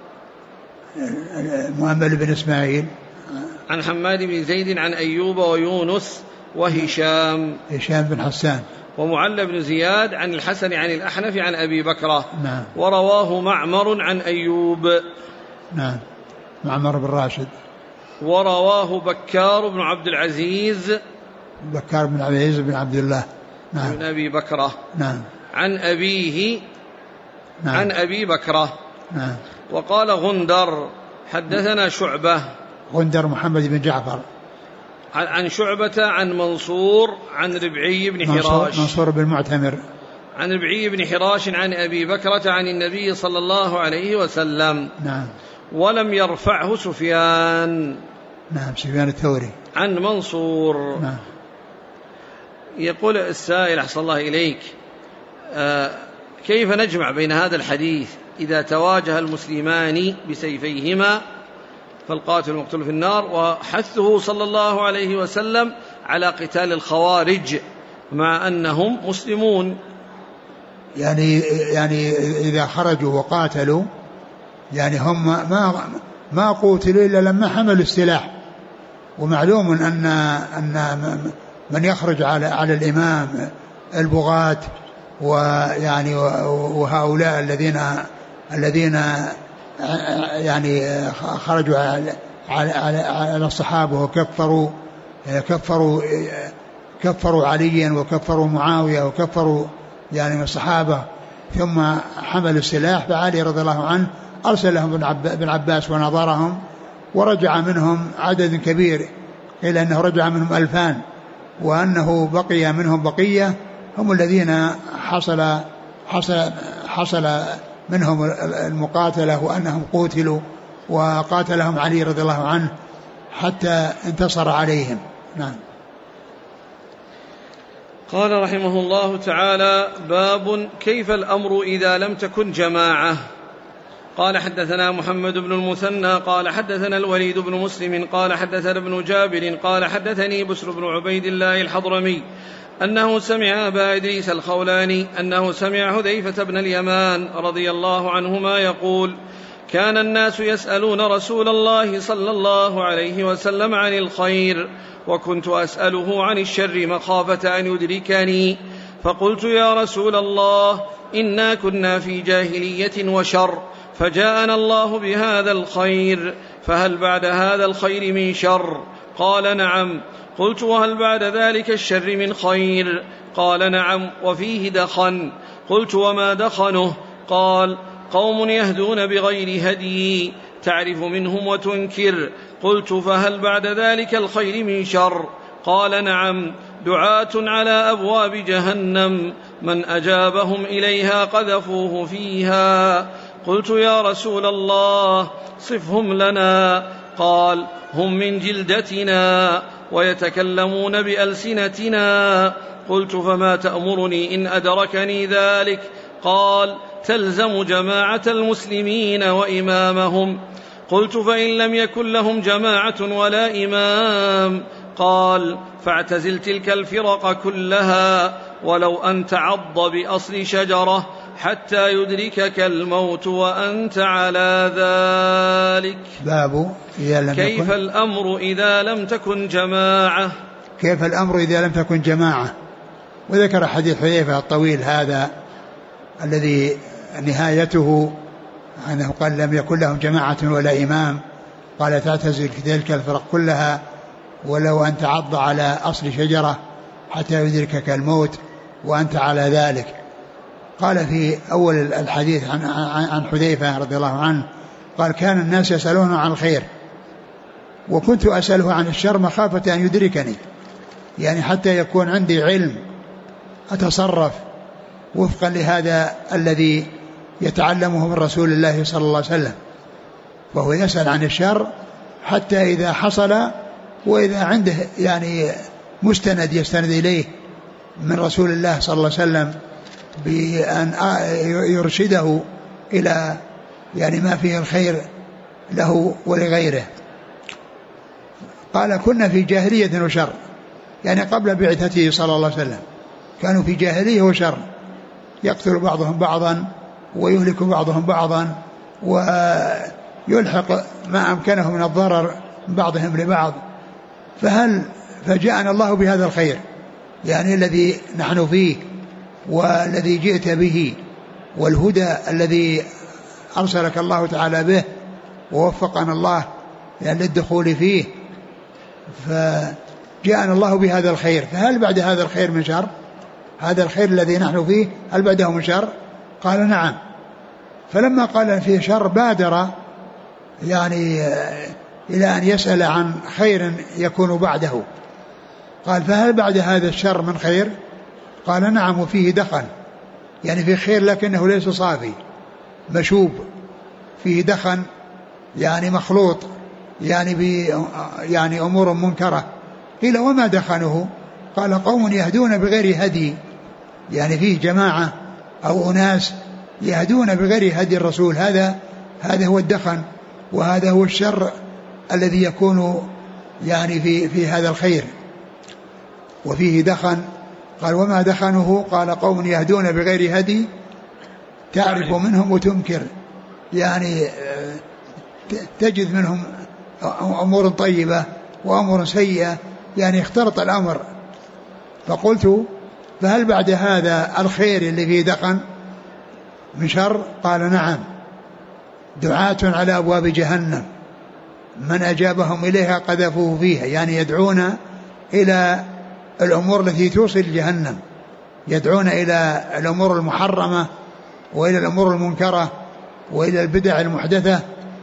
مؤمل بن إسماعيل عن حماد بن زيد عن أيوب ويونس وهشام بن حسان ومعلى بن زياد عن الحسن عن الأحنف عن أبي بكر. نعم. ورواه معمر عن أيوب، نعم، معمر بن راشد. ورواه بكار بن عبد العزيز بن عبد الله، نعم، بن أبي بكرة، نعم، عن أبيه، نعم، عن أبي بكرة، نعم. وقال غندر حدثنا شعبة، غندر محمد بن جعفر، عن شعبة عن منصور عن ربعي بن حراش، منصور بن معتمر، عن ربعي بن حراش عن أبي بكرة عن النبي صلى الله عليه وسلم، نعم. ولم يرفعه سفيان، نعم، سفيان الثوري عن منصور، نعم. يقول السائل أحسن الله إليك، كيف نجمع بين هذا الحديث إذا تواجه المسلمان بسيفيهما فالقاتل المقتول في النار، وحثه صلى الله عليه وسلم على قتال الخوارج مع أنهم مسلمون؟ يعني إذا خرجوا وقاتلوا يعني هم ما قوتلوا إلا لما حملوا السلاح. ومعلوم أن من يخرج على الإمام البغاة ويعني وهؤلاء الذين يعني خرجوا على الصحابة وكفروا عليا وكفروا معاوية وكفروا يعني من الصحابة، ثم حملوا السلاح، فعلي رضي الله عنه أرسل لهم ابن عباس ونظرهم، ورجع منهم عدد كبير، إلى أنه رجع منهم 2000، وأنه بقي منهم بقية هم الذين حصل منهم المقاتلة، وأنهم قوتلوا وقاتلهم علي رضي الله عنه حتى انتصر عليهم. نعم. قال رحمه الله تعالى: باب كيف الأمر إذا لم تكن جماعة. قال حدثنا محمد بن المثنى قال حدثنا الوليد بن مسلم قال حدثنا ابن جابر قال حدثني بسر بن عبيد الله الحضرمي أنه سمع أبا إدريس الخولاني أنه سمع حذيفة بن اليمان رضي الله عنهما يقول: كان الناس يسألون رسول الله صلى الله عليه وسلم عن الخير، وكنت أسأله عن الشر مخافة أن يدركني، فقلت يا رسول الله إنا كنا في جاهلية وشر، فجاءنا الله بهذا الخير، فهل بعد هذا الخير من شر؟ قال نعم. قلت وهل بعد ذلك الشر من خير؟ قال نعم وفيه دخن. قلت وما دخنه؟ قال قوم يهدون بغير هدي تعرف منهم وتنكر. قلت فهل بعد ذلك الخير من شر؟ قال نعم، دعاة على أبواب جهنم من أجابهم إليها قذفوه فيها. قلت يا رسول الله صفهم لنا. قال هم من جلدتنا ويتكلمون بألسنتنا. قلت فما تأمرني إن أدركني ذلك؟ قال تلزم جماعة المسلمين وإمامهم. قلت فإن لم يكن لهم جماعة ولا إمام؟ قال فاعتزل تلك الفرق كلها ولو أن تعض بأصل شجرة حتى يدركك الموت وأنت على ذلك. باب كيف الأمر إذا لم تكن جماعة؟ كيف الأمر إذا لم تكن جماعة. وذكر حديث حذيفة الطويل هذا الذي نهايته أنه قال لم يكن لهم جماعة ولا إمام، قال تعتزل تلك الفرق كلها ولو أن تعض على أصل شجرة حتى يدركك الموت وأنت على ذلك. قال في أول الحديث عن حذيفة رضي الله عنه قال كان الناس يسألونه عن الخير وكنت أسأله عن الشر مخافة أن يدركني، يعني حتى يكون عندي علم أتصرف وفقا لهذا الذي يتعلمه من رسول الله صلى الله عليه وسلم، وهو يسأل عن الشر حتى إذا حصل وإذا عنده يعني مستند يستند إليه من رسول الله صلى الله عليه وسلم بأن يرشده إلى يعني ما فيه الخير له ولغيره. قال كنا في جاهلية وشر، يعني قبل بعثته صلى الله عليه وسلم كانوا في جاهلية وشر، يقتل بعضهم بعضا ويهلك بعضهم بعضا ويلحق ما أمكنه من الضرر بعضهم لبعض. فجاءنا الله بهذا الخير يعني الذي نحن فيه والذي جئت به والهدى الذي أرسلك الله تعالى به ووفقنا الله يعني للدخول فيه، فجاءنا الله بهذا الخير، فهل بعد هذا الخير من شر؟ هذا الخير الذي نحن فيه هل بعده من شر؟ قال نعم. فلما قال فيه شر بادر يعني إلى أن يسأل عن خير يكون بعده. قال فهل بعد هذا الشر من خير؟ قال نعم وفيه دخن، يعني فيه خير لكنه ليس صافي مشوب، فيه دخن يعني مخلوط يعني أمور منكرة. قيل وما دخنه؟ قال قوم يهدون بغير هدي، يعني فيه جماعة أو أناس يهدون بغير هدي الرسول، هذا هو الدخن وهذا هو الشر الذي يكون يعني في هذا الخير وفيه دخن. قال وما دخنه؟ قال قوم يهدون بغير هدي تعرف منهم وتنكر، يعني تجد منهم أمور طيبة وأمور سيئة، يعني اختلط الأمر. فقلت فهل بعد هذا الخير اللي فيه دخن من شر؟ قال نعم، دعاة على أبواب جهنم من أجابهم إليها قذفوه فيها، يعني يدعون إلى الأمور التي توصل جهنم، يدعون إلى الأمور المحرمة وإلى الأمور المنكرة وإلى البدع المحدثة،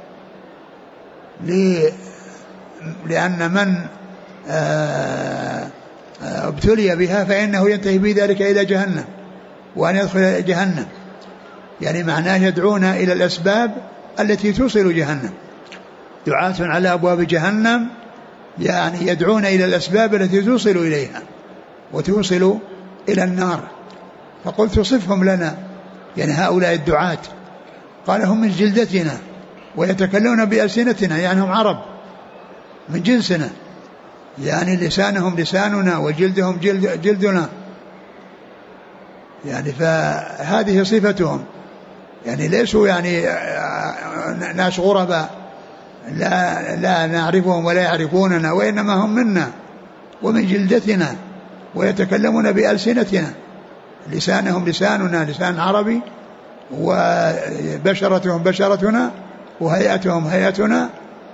لأن من ابتلي بها فإنه ينتهي بذلك إلى جهنم وأن يدخل جهنم، يعني معناه يدعون إلى الأسباب التي توصل جهنم. دعاة على أبواب جهنم يعني يدعون إلى الأسباب التي توصل إليها وتوصل إلى النار. فقلت صفهم لنا، يعني هؤلاء الدعاة. قال هم من جلدتنا ويتكلمون بألسنتنا، يعني هم عرب من جنسنا، يعني لسانهم لساننا وجلدهم جلدنا، يعني فهذه صفتهم. يعني ليسوا يعني ناس غرباء لا نعرفهم ولا يعرفوننا، وإنما هم منا ومن جلدتنا ويتكلمون بألسنتنا، لسانهم لساننا لسان عربي، وبشرتهم بشرتنا، وهيئتهم هيئتنا.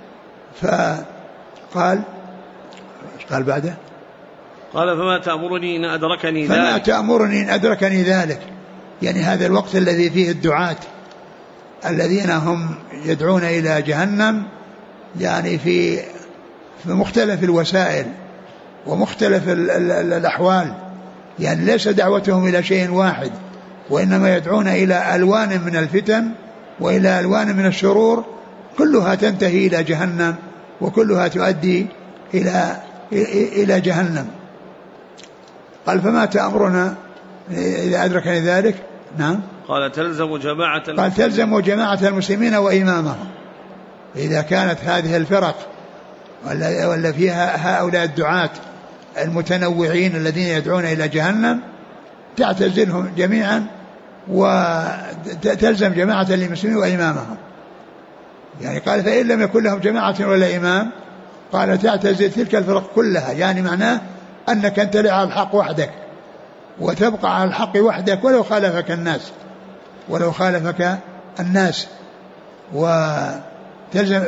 فقال بعده قال فما تأمرني إن أدركني ذلك، فما تأمرني إن أدركني ذلك، يعني هذا الوقت الذي فيه الدعاة الذين هم يدعون إلى جهنم يعني في مختلف الوسائل ومختلف الأحوال، يعني ليس دعوتهم إلى شيء واحد، وإنما يدعون إلى ألوان من الفتن وإلى ألوان من الشرور، كلها تنتهي إلى جهنم وكلها تؤدي إلى جهنم. قال فما تأمرنا إذا أدركني ذلك؟ نعم. قال تلزم جماعة المسلمين وإمامهم. إذا كانت هذه الفرق ولا فيها هؤلاء الدعاة المتنوعين الذين يدعون إلى جهنم تعتزلهم جميعا وتلزم جماعة المسلمين وإمامهم. يعني قال فإن لم يكن لهم جماعة ولا إمام قال تعتزل تلك الفرق كلها، يعني معناه أنك أنت على الحق وحدك وتبقى على الحق وحدك ولو خالفك الناس وتلزم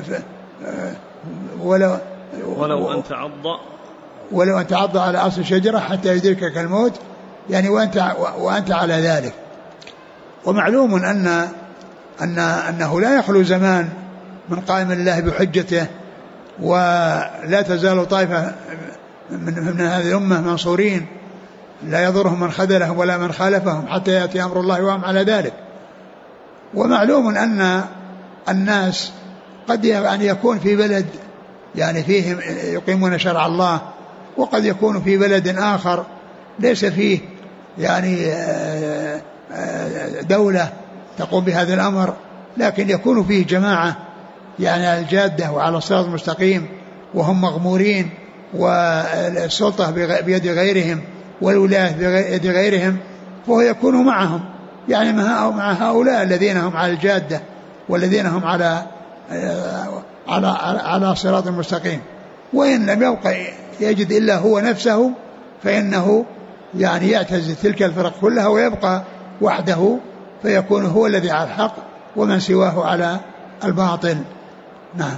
ولو أن تعض على أصل الشجرة حتى يدركك الموت، يعني وأنت على ذلك. ومعلوم أنه لا يخلو زمان من قائم الله بحجته، ولا تزال طائفة من هذه الأمة منصورين لا يضرهم من خذلهم ولا من خالفهم حتى يأتي أمر الله وهم على ذلك. ومعلوم أن الناس قد يعني يكون في بلد يعني فيهم يقيمون شرع الله، وقد يكون في بلد آخر ليس فيه يعني دولة تقوم بهذا الأمر، لكن يكون فيه جماعة يعني على الجادة وعلى الصراط المستقيم وهم مغمورين، والسلطة بيد غيرهم والولاية بيد غيرهم، فهو يكون معهم يعني مع هؤلاء الذين هم على الجادة والذين هم على صراط المستقيم. وإن لم يبقى يجد إلا هو نفسه فإنه يعني يعتزل تلك الفرق كلها ويبقى وحده، فيكون هو الذي على الحق ومن سواه على الباطل. نعم.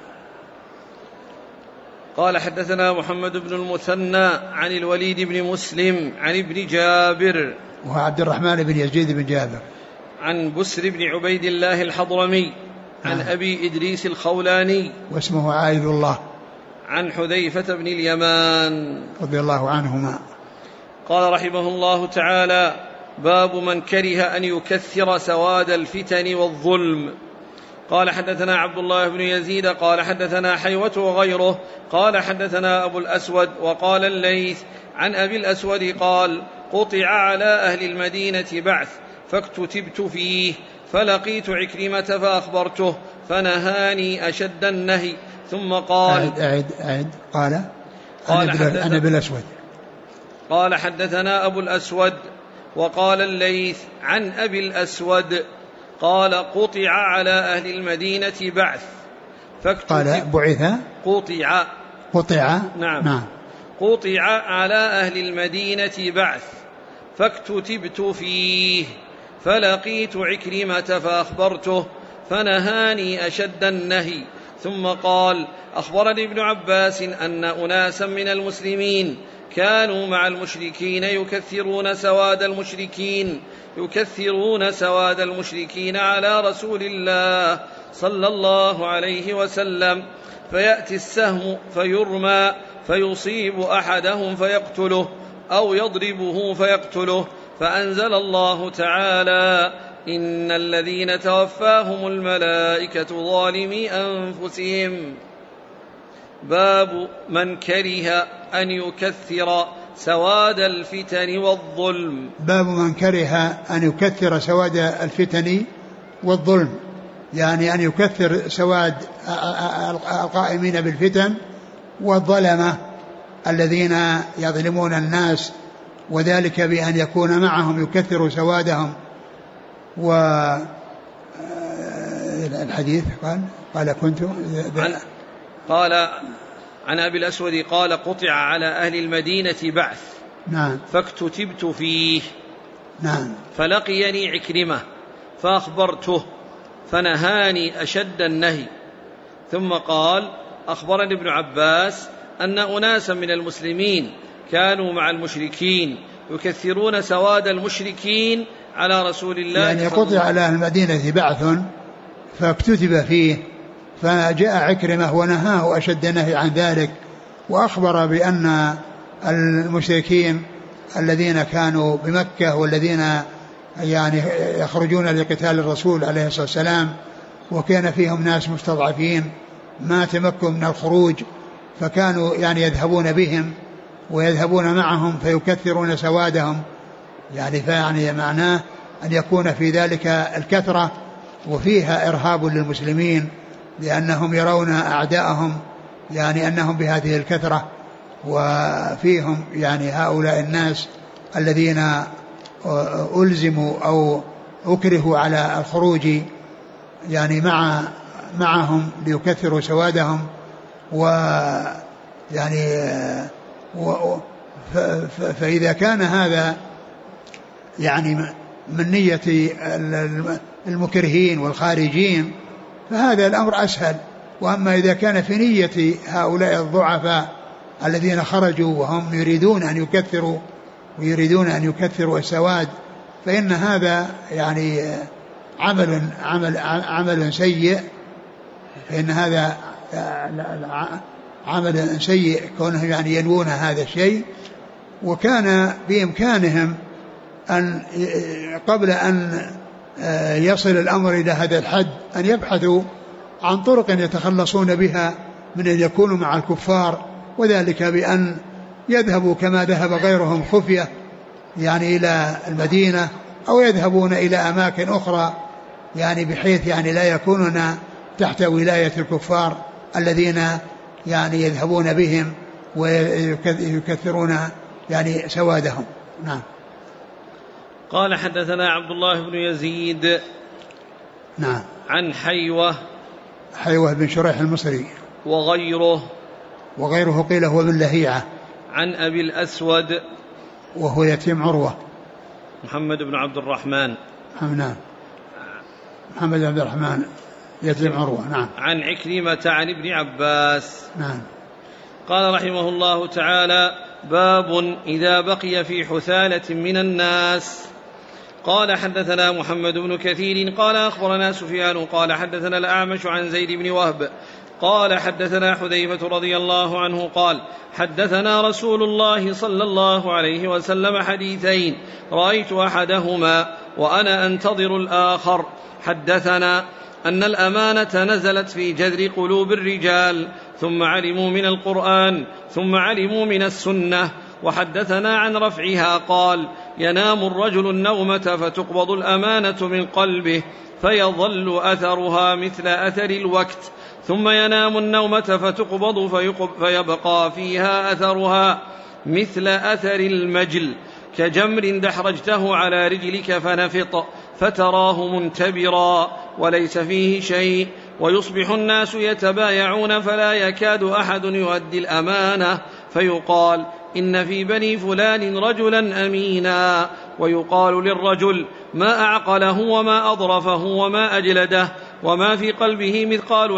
قال حدثنا محمد بن المثنى عن الوليد بن مسلم عن ابن جابر وهو عبد الرحمن بن يزيد بن جابر عن بسر بن عبيد الله الحضرمي عن أبي إدريس الخولاني واسمه عائذ الله عن حذيفة بن اليمان رضي الله عنهما قال رحمه الله تعالى: باب من كره أن يكثر سواد الفتن والظلم. قال حدثنا عبد الله بن يزيد قال حدثنا حيوة وغيره قال حدثنا أبو الأسود وقال الليث عن أبي الأسود قال: قطع على أهل المدينة بعث فاكتتبت فيه فلقيت عكرمة فأخبرته فنهاني أشد النهي ثم قال قال أنا أبي الأسود قال حدثنا أبو الأسود وقال الليث عن أبي الأسود قال: قطع على أهل المدينة بعث قال بعث قطع نعم قطع على أهل المدينة بعث فاكتتبت فيه فلقيت عكرمة فأخبرته فنهاني أشد النهي ثم قال: أخبرني ابن عباس أن أناسا من المسلمين كانوا مع المشركين يكثرون سواد المشركين على رسول الله صلى الله عليه وسلم، فيأتي السهم فيرمى فيصيب أحدهم فيقتله أو يضربه فيقتله، فأنزل الله تعالى: إن الذين توفاهم الملائكة ظالمي أنفسهم. باب من كره أن يكثر سواد الفتن والظلم. باب من كره أن يكثر سواد الفتن والظلم، يعني أن يكثر سواد القائمين بالفتن والظلمة الذين يظلمون الناس، وذلك بأن يكون معهم يكثر سوادهم الحديث قال كنت قال عن أبي الأسود قال قطع على أهل المدينة بعث نعم فاكتتبت فيه نعم فلقيني عكرمة فأخبرته فنهاني أشد النهي ثم قال أخبرني ابن عباس أن أناسا من المسلمين كانوا مع المشركين يكثرون سواد المشركين على رسول الله يعني قطع على أهل المدينة بعث فاكتتب فيه فجاء عكرمة ونهاه أشد نهي عن ذلك وأخبر بأن المشركين الذين كانوا بمكة والذين يعني يخرجون لقتال الرسول عليه الصلاة والسلام وكان فيهم ناس مستضعفين ما تمكنوا من الخروج فكانوا يعني يذهبون بهم ويذهبون معهم فيكثرون سوادهم يعني معناه أن يكون في ذلك الكثرة وفيها إرهاب للمسلمين لأنهم يرون أعداءهم يعني أنهم بهذه الكثرة وفيهم يعني هؤلاء الناس الذين ألزموا أو أكرهوا على الخروج يعني معهم ليكثروا سوادهم ويعني فإذا كان هذا يعني من نية المكرهين والخارجين فهذا الأمر أسهل. وأما إذا كان في نية هؤلاء الضعفاء الذين خرجوا وهم يريدون أن يكثروا السواد فإن هذا يعني عمل سيء فإن هذا عمل سيء كونهم يعني ينوون هذا الشيء. وكان بإمكانهم أن قبل أن يصل الأمر إلى هذا الحد أن يبحثوا عن طرق يتخلصون بها من أن يكونوا مع الكفار وذلك بأن يذهبوا كما ذهب غيرهم خفية يعني إلى المدينة أو يذهبون إلى أماكن أخرى يعني بحيث يعني لا يكونون تحت ولاية الكفار الذين يعني يذهبون بهم ويكثرون يعني سوادهم. نعم. قال حدثنا عبد الله بن يزيد نعم عن حيوة بن شريح المصري وغيره قيل هو بن لهيعة عن أبي الأسود وهو يتيم عروة محمد بن عبد الرحمن نعم محمد بن عبد الرحمن يتيم عروة نعم عن عكرمة عن ابن عباس نعم. قال رحمه الله تعالى باب إذا بقي في حثالة من الناس. قال حدثنا محمد بن كثير قال أخبرنا سفيان قال حدثنا الأعمش عن زيد بن وهب قال حدثنا حذيفة رضي الله عنه قال حدثنا رسول الله صلى الله عليه وسلم حديثين رأيت أحدهما وأنا أنتظر الآخر. حدثنا أن الأمانة نزلت في جذر قلوب الرجال ثم علموا من القرآن ثم علموا من السنة. وحدثنا عن رفعها قال ينام الرجل النومة فتقبض الأمانة من قلبه فيظل أثرها مثل أثر الوقت ثم ينام النومة فتقبض فيبقى فيها أثرها مثل أثر المجل كجمر دحرجته على رجلك فنفط فتراه منتبرا وليس فيه شيء ويصبح الناس يتبايعون فلا يكاد أحد يؤدي الأمانة فيقال إن في بني فلان رجلا أمينا ويقال للرجل ما أعقله وما أضرفه وما أجلده وما في قلبه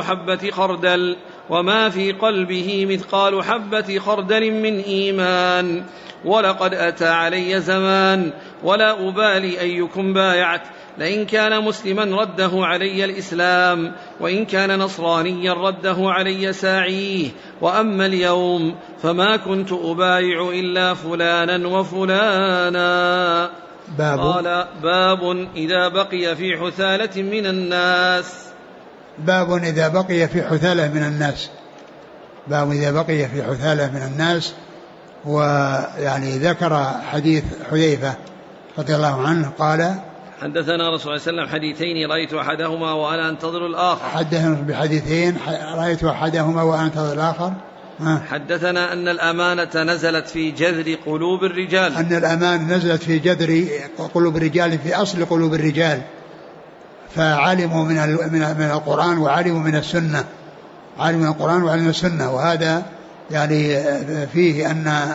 مثقال حبة خردل من إيمان. ولقد أتى علي زمان ولا أبالي أيكم بايعت لئن كان مسلما رده علي الإسلام وإن كان نصرانيا رده علي ساعيه وأما اليوم فما كنت أبايع إلا فلانا وفلانا. قال باب إذا بقي في حثالة من الناس. باب إذا بقي في حثالة من الناس. باب إذا بقي في حثالة من الناس. ويعني ذكر حديث حذيفة رضي الله عنه قال حدثنا رسول الله صلى الله عليه وسلم حديثين رأيت أحدهما وأنا أنتظر الآخر. حدثنا بحديثين رأيت أحدهما وأنا أنتظر الآخر. حدثنا أن الأمانة نزلت في جذر قلوب الرجال. أن الأمانة نزلت في جذر قلوب الرجال في أصل قلوب الرجال فعلموا من القرآن وعلموا من السنة، علموا من القرآن وعلموا من السنة. وهذا يعني فيه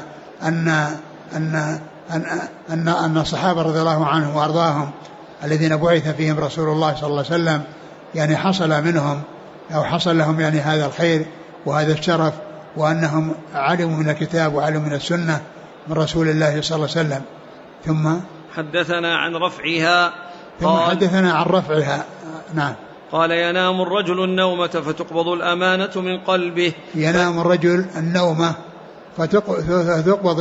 أن الصحابة رضي الله عنهم وأرضاهم الذين بعث فيهم رسول الله صلى الله عليه وسلم يعني حصل منهم أو حصل لهم يعني هذا الخير وهذا الشرف، وأنهم علموا من الكتاب وعلموا من السنة من رسول الله صلى الله عليه وسلم. ثم حدثنا عن رفعها، حدثنا عن رفعها. نعم. قال ينام الرجل النومة فتقبض الأمانة من قلبه. ينام الرجل النومة فتقبض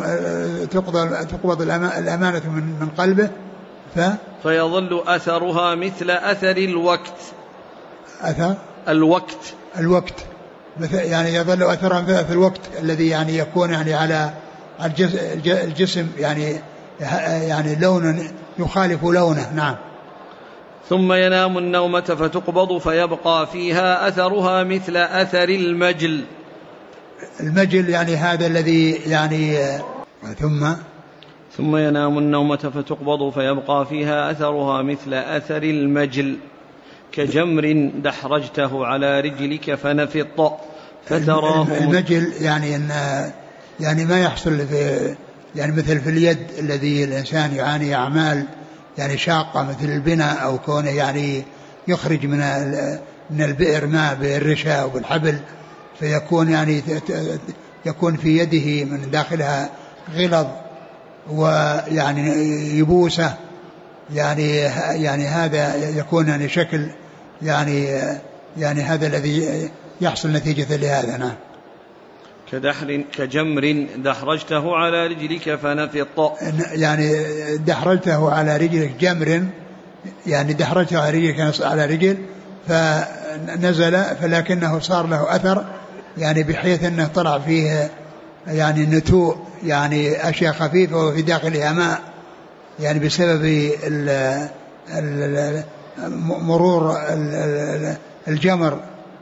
الأمانة من قلبه فيظل أثرها مثل أثر الوقت. أثر الوقت يعني يظل أثرها مثل أثر الوقت الذي يعني يكون يعني على الجسم يعني لون يخالف لونه. نعم. ثم ينام النومة فتقبض فيبقى فيها أثرها مثل أثر المجل يعني هذا الذي يعني ثم ينام النومة فتقبض فيبقى فيها أثرها مثل أثر المجل كجمر دحرجته على رجلك فنفط فتراه. المجل يعني ما يحصل في يعني مثل في اليد الذي الإنسان يعاني أعمال يعني شاقة مثل البناء أو كونه يعني يخرج من البئر ماء بالرشا أو بالحبل، فيكون يعني يكون في يده من داخلها غلظ ويعني يبوسه يعني هذا يكون يعني شكل يعني هذا الذي يحصل نتيجة لهذا. نعم. كجمر دحرجته على رجلك فنفط، يعني دحرجته على رجلك جمر يعني دحرجته على رجلك على رجل فنزل، فلكنه صار له أثر يعني بحيث أنه طلع فيه يعني نتوء يعني أشياء خفيفة وفي داخلها ماء يعني بسبب مرور الجمر،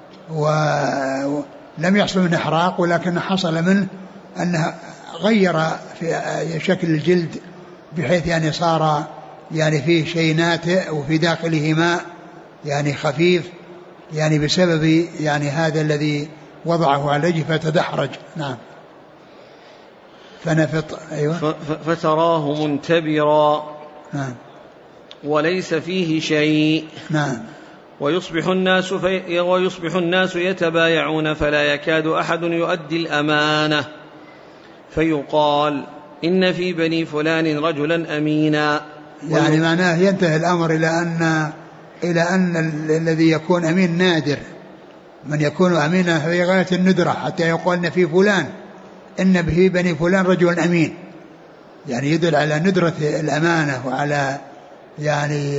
ولم يحصل منه إحراق ولكن حصل منه أنه غير في شكل الجلد بحيث يعني صار يعني فيه شيء ناتئ وفي داخله ماء يعني خفيف يعني بسبب يعني هذا الذي وضعه على وجهه فتدحرج. نعم. فنفط. أيوة. فتراه منتبرا. نعم. وليس فيه شيء. نعم. ويصبح الناس يتبايعون فلا يكاد أحد يؤدي الأمانة فيقال إن في بني فلان رجلا أمينا. يعني معناه ينتهي الأمر إلى أن الذي يكون أمين نادر، من يكون أمينا في غاية الندرة حتى يقول إن في فلان إن به بني فلان رجل أمين، يعني يدل على ندرة الأمانة وعلى يعني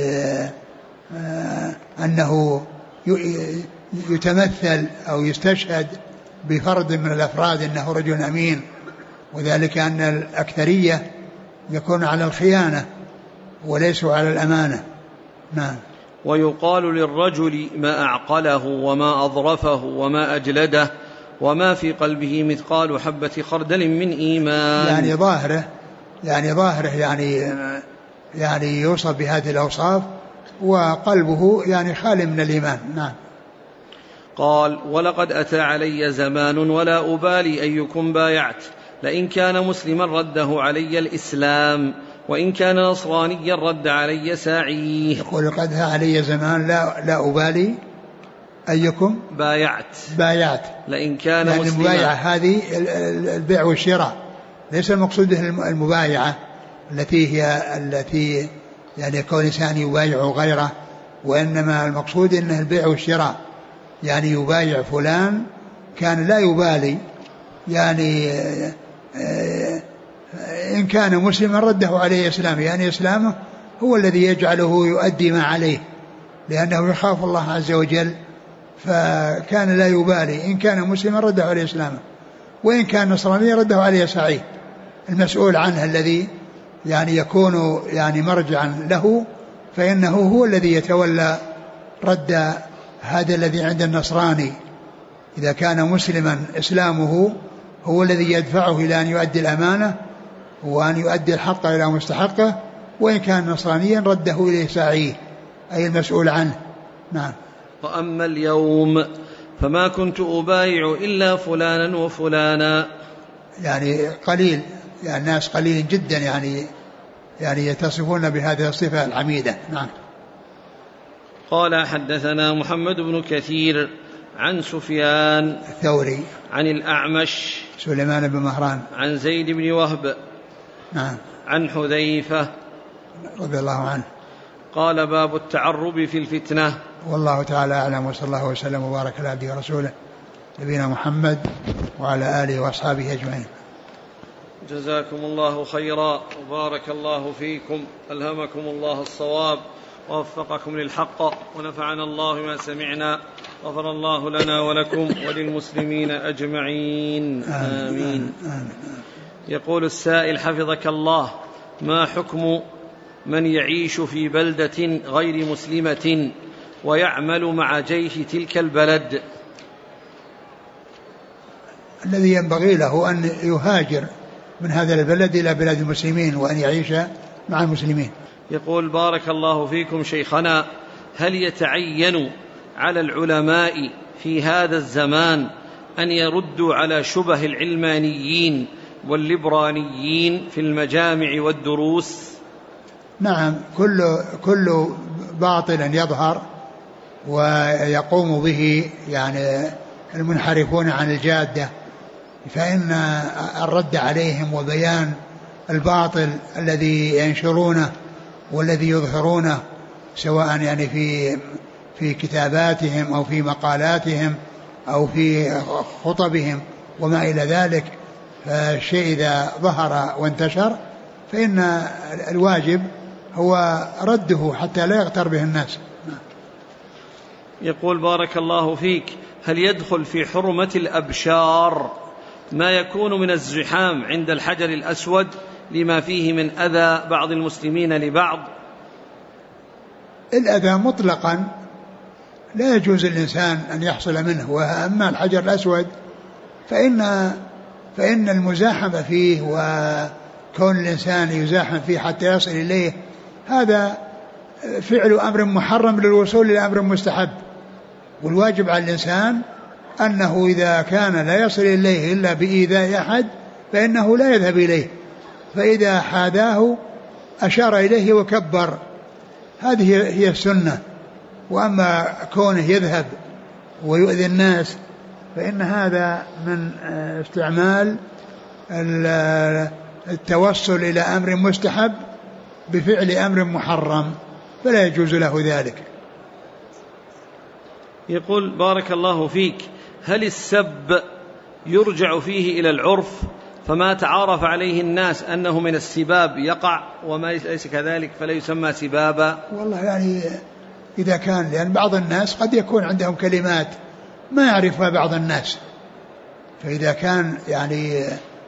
أنه يتمثل أو يستشهد بفرد من الأفراد أنه رجل أمين، وذلك أن الأكثرية يكون على الخيانة وليسوا على الأمانة. نعم. ويقال للرجل ما أعقله وما أظرفه وما أجلده وما في قلبه مثقال حبة خردل من إيمان. يعني ظاهره يعني يوصف بهذه الأوصاف وقلبه يعني خالي من الإيمان. نعم. قال ولقد أتى علي زمان ولا أبالي أيكم بايعت، لئن كان مسلما رده علي الإسلام وإن كان نصرانيا رد علي ساعيه. يقول لقد أتى علي زمان لا أبالي أيكم بايعت، لئن كان يعني مسلما. المبايعة هذه البيع والشراء، ليس المقصود المبايعة التي يعني كون إنسان يبايع غيره، وإنما المقصود إنه البيع والشراء، يعني يبايع فلان كان لا يبالي يعني إن كان مسلما رده عليه إسلامه، يعني إسلامه هو الذي يجعله يؤدي ما عليه لأنه يخاف الله عز وجل، فكان لا يبالي إن كان مسلما رده عليه إسلامه، وإن كان نصرانيا رده عليه سعيه المسؤول عنه الذي يعني يكون يعني مرجعا له، فإنه هو الذي يتولى رد هذا الذي عند النصراني. إذا كان مسلما إسلامه هو الذي يدفعه إلى أن يؤدي الأمانة وأن يؤدي الحق إلى مستحقه، وإن كان نصرانيا رده إليه ساعيه أي المسؤول عنه. نعم. وأما اليوم فما كنت أبايع إلا فلانا وفلانا، يعني قليل، يعني الناس قليل جدا يعني يتصفون بهذه الصفة الحميدة. نعم. قال حدثنا محمد بن كثير عن سفيان الثوري عن الأعمش سليمان بن مهران عن زيد بن وهب نعم عن حذيفة رضي الله عنه قال: باب التعرب في الفتنة. والله تعالى أعلم، وصلى الله وسلم وبارك على عبده ورسوله نبينا محمد وعلى آله وأصحابه أجمعين. جزاكم الله خيرا وبارك الله فيكم، ألهمكم الله الصواب ووفقكم للحق، ونفعنا الله ما سمعنا، غفر الله لنا ولكم وللمسلمين أجمعين، آمين. يقول السائل حفظك الله: ما حكم من يعيش في بلدة غير مسلمة ويعمل مع جيش تلك البلد؟ الذي ينبغي له أن يهاجر من هذا البلد إلى بلاد المسلمين وأن يعيش مع المسلمين. يقول: بارك الله فيكم شيخنا، هل يتعين على العلماء في هذا الزمان أن يردوا على شبه العلمانيين والليبراليين في المجامع والدروس؟ نعم، كل باطل يظهر ويقوم به يعني المنحرفون عن الجادة، فإن الرد عليهم وبيان الباطل الذي ينشرونه والذي يظهرونه، سواء يعني في كتاباتهم أو في مقالاتهم أو في خطبهم وما إلى ذلك، فالشيء إذا ظهر وانتشر فإن الواجب هو رده حتى لا يغتر به الناس. يقول: بارك الله فيك، هل يدخل في حرمة الأبشار ما يكون من الزحام عند الحجر الأسود لما فيه من أذى بعض المسلمين لبعض؟ الأذى مطلقا لا يجوز الإنسان أن يحصل منه، وأما الحجر الأسود فإن المزاحمة فيه وكون الإنسان يزاحم فيه حتى يصل إليه هذا فعل أمر محرم للوصول إلى أمر مستحب، والواجب على الإنسان أنه إذا كان لا يصل إليه إلا بإيذاء أحد فإنه لا يذهب إليه، فإذا حاذاه أشار إليه وكبر، هذه هي السنة. وأما كونه يذهب ويؤذي الناس فإن هذا من استعمال التوصل إلى أمر مستحب بفعل أمر محرم، فلا يجوز له ذلك. يقول: بارك الله فيك، هل السب يرجع فيه إلى العرف، فما تعارف عليه الناس أنه من السباب يقع، وما ليس كذلك فلا يسمى سبابا؟ والله يعني إذا كان، لأن بعض الناس قد يكون عندهم كلمات ما يعرفها بعض الناس، فإذا كان يعني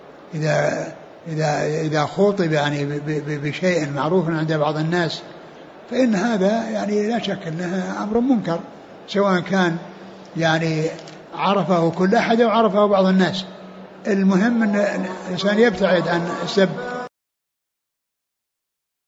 إذا خوطب يعني بشيء معروف عند بعض الناس فإن هذا يعني لا شك أنه أمر منكر، سواء كان يعني عرفه كل أحد أو عرفه بعض الناس. المهم أن الإنسان يبتعد عن السب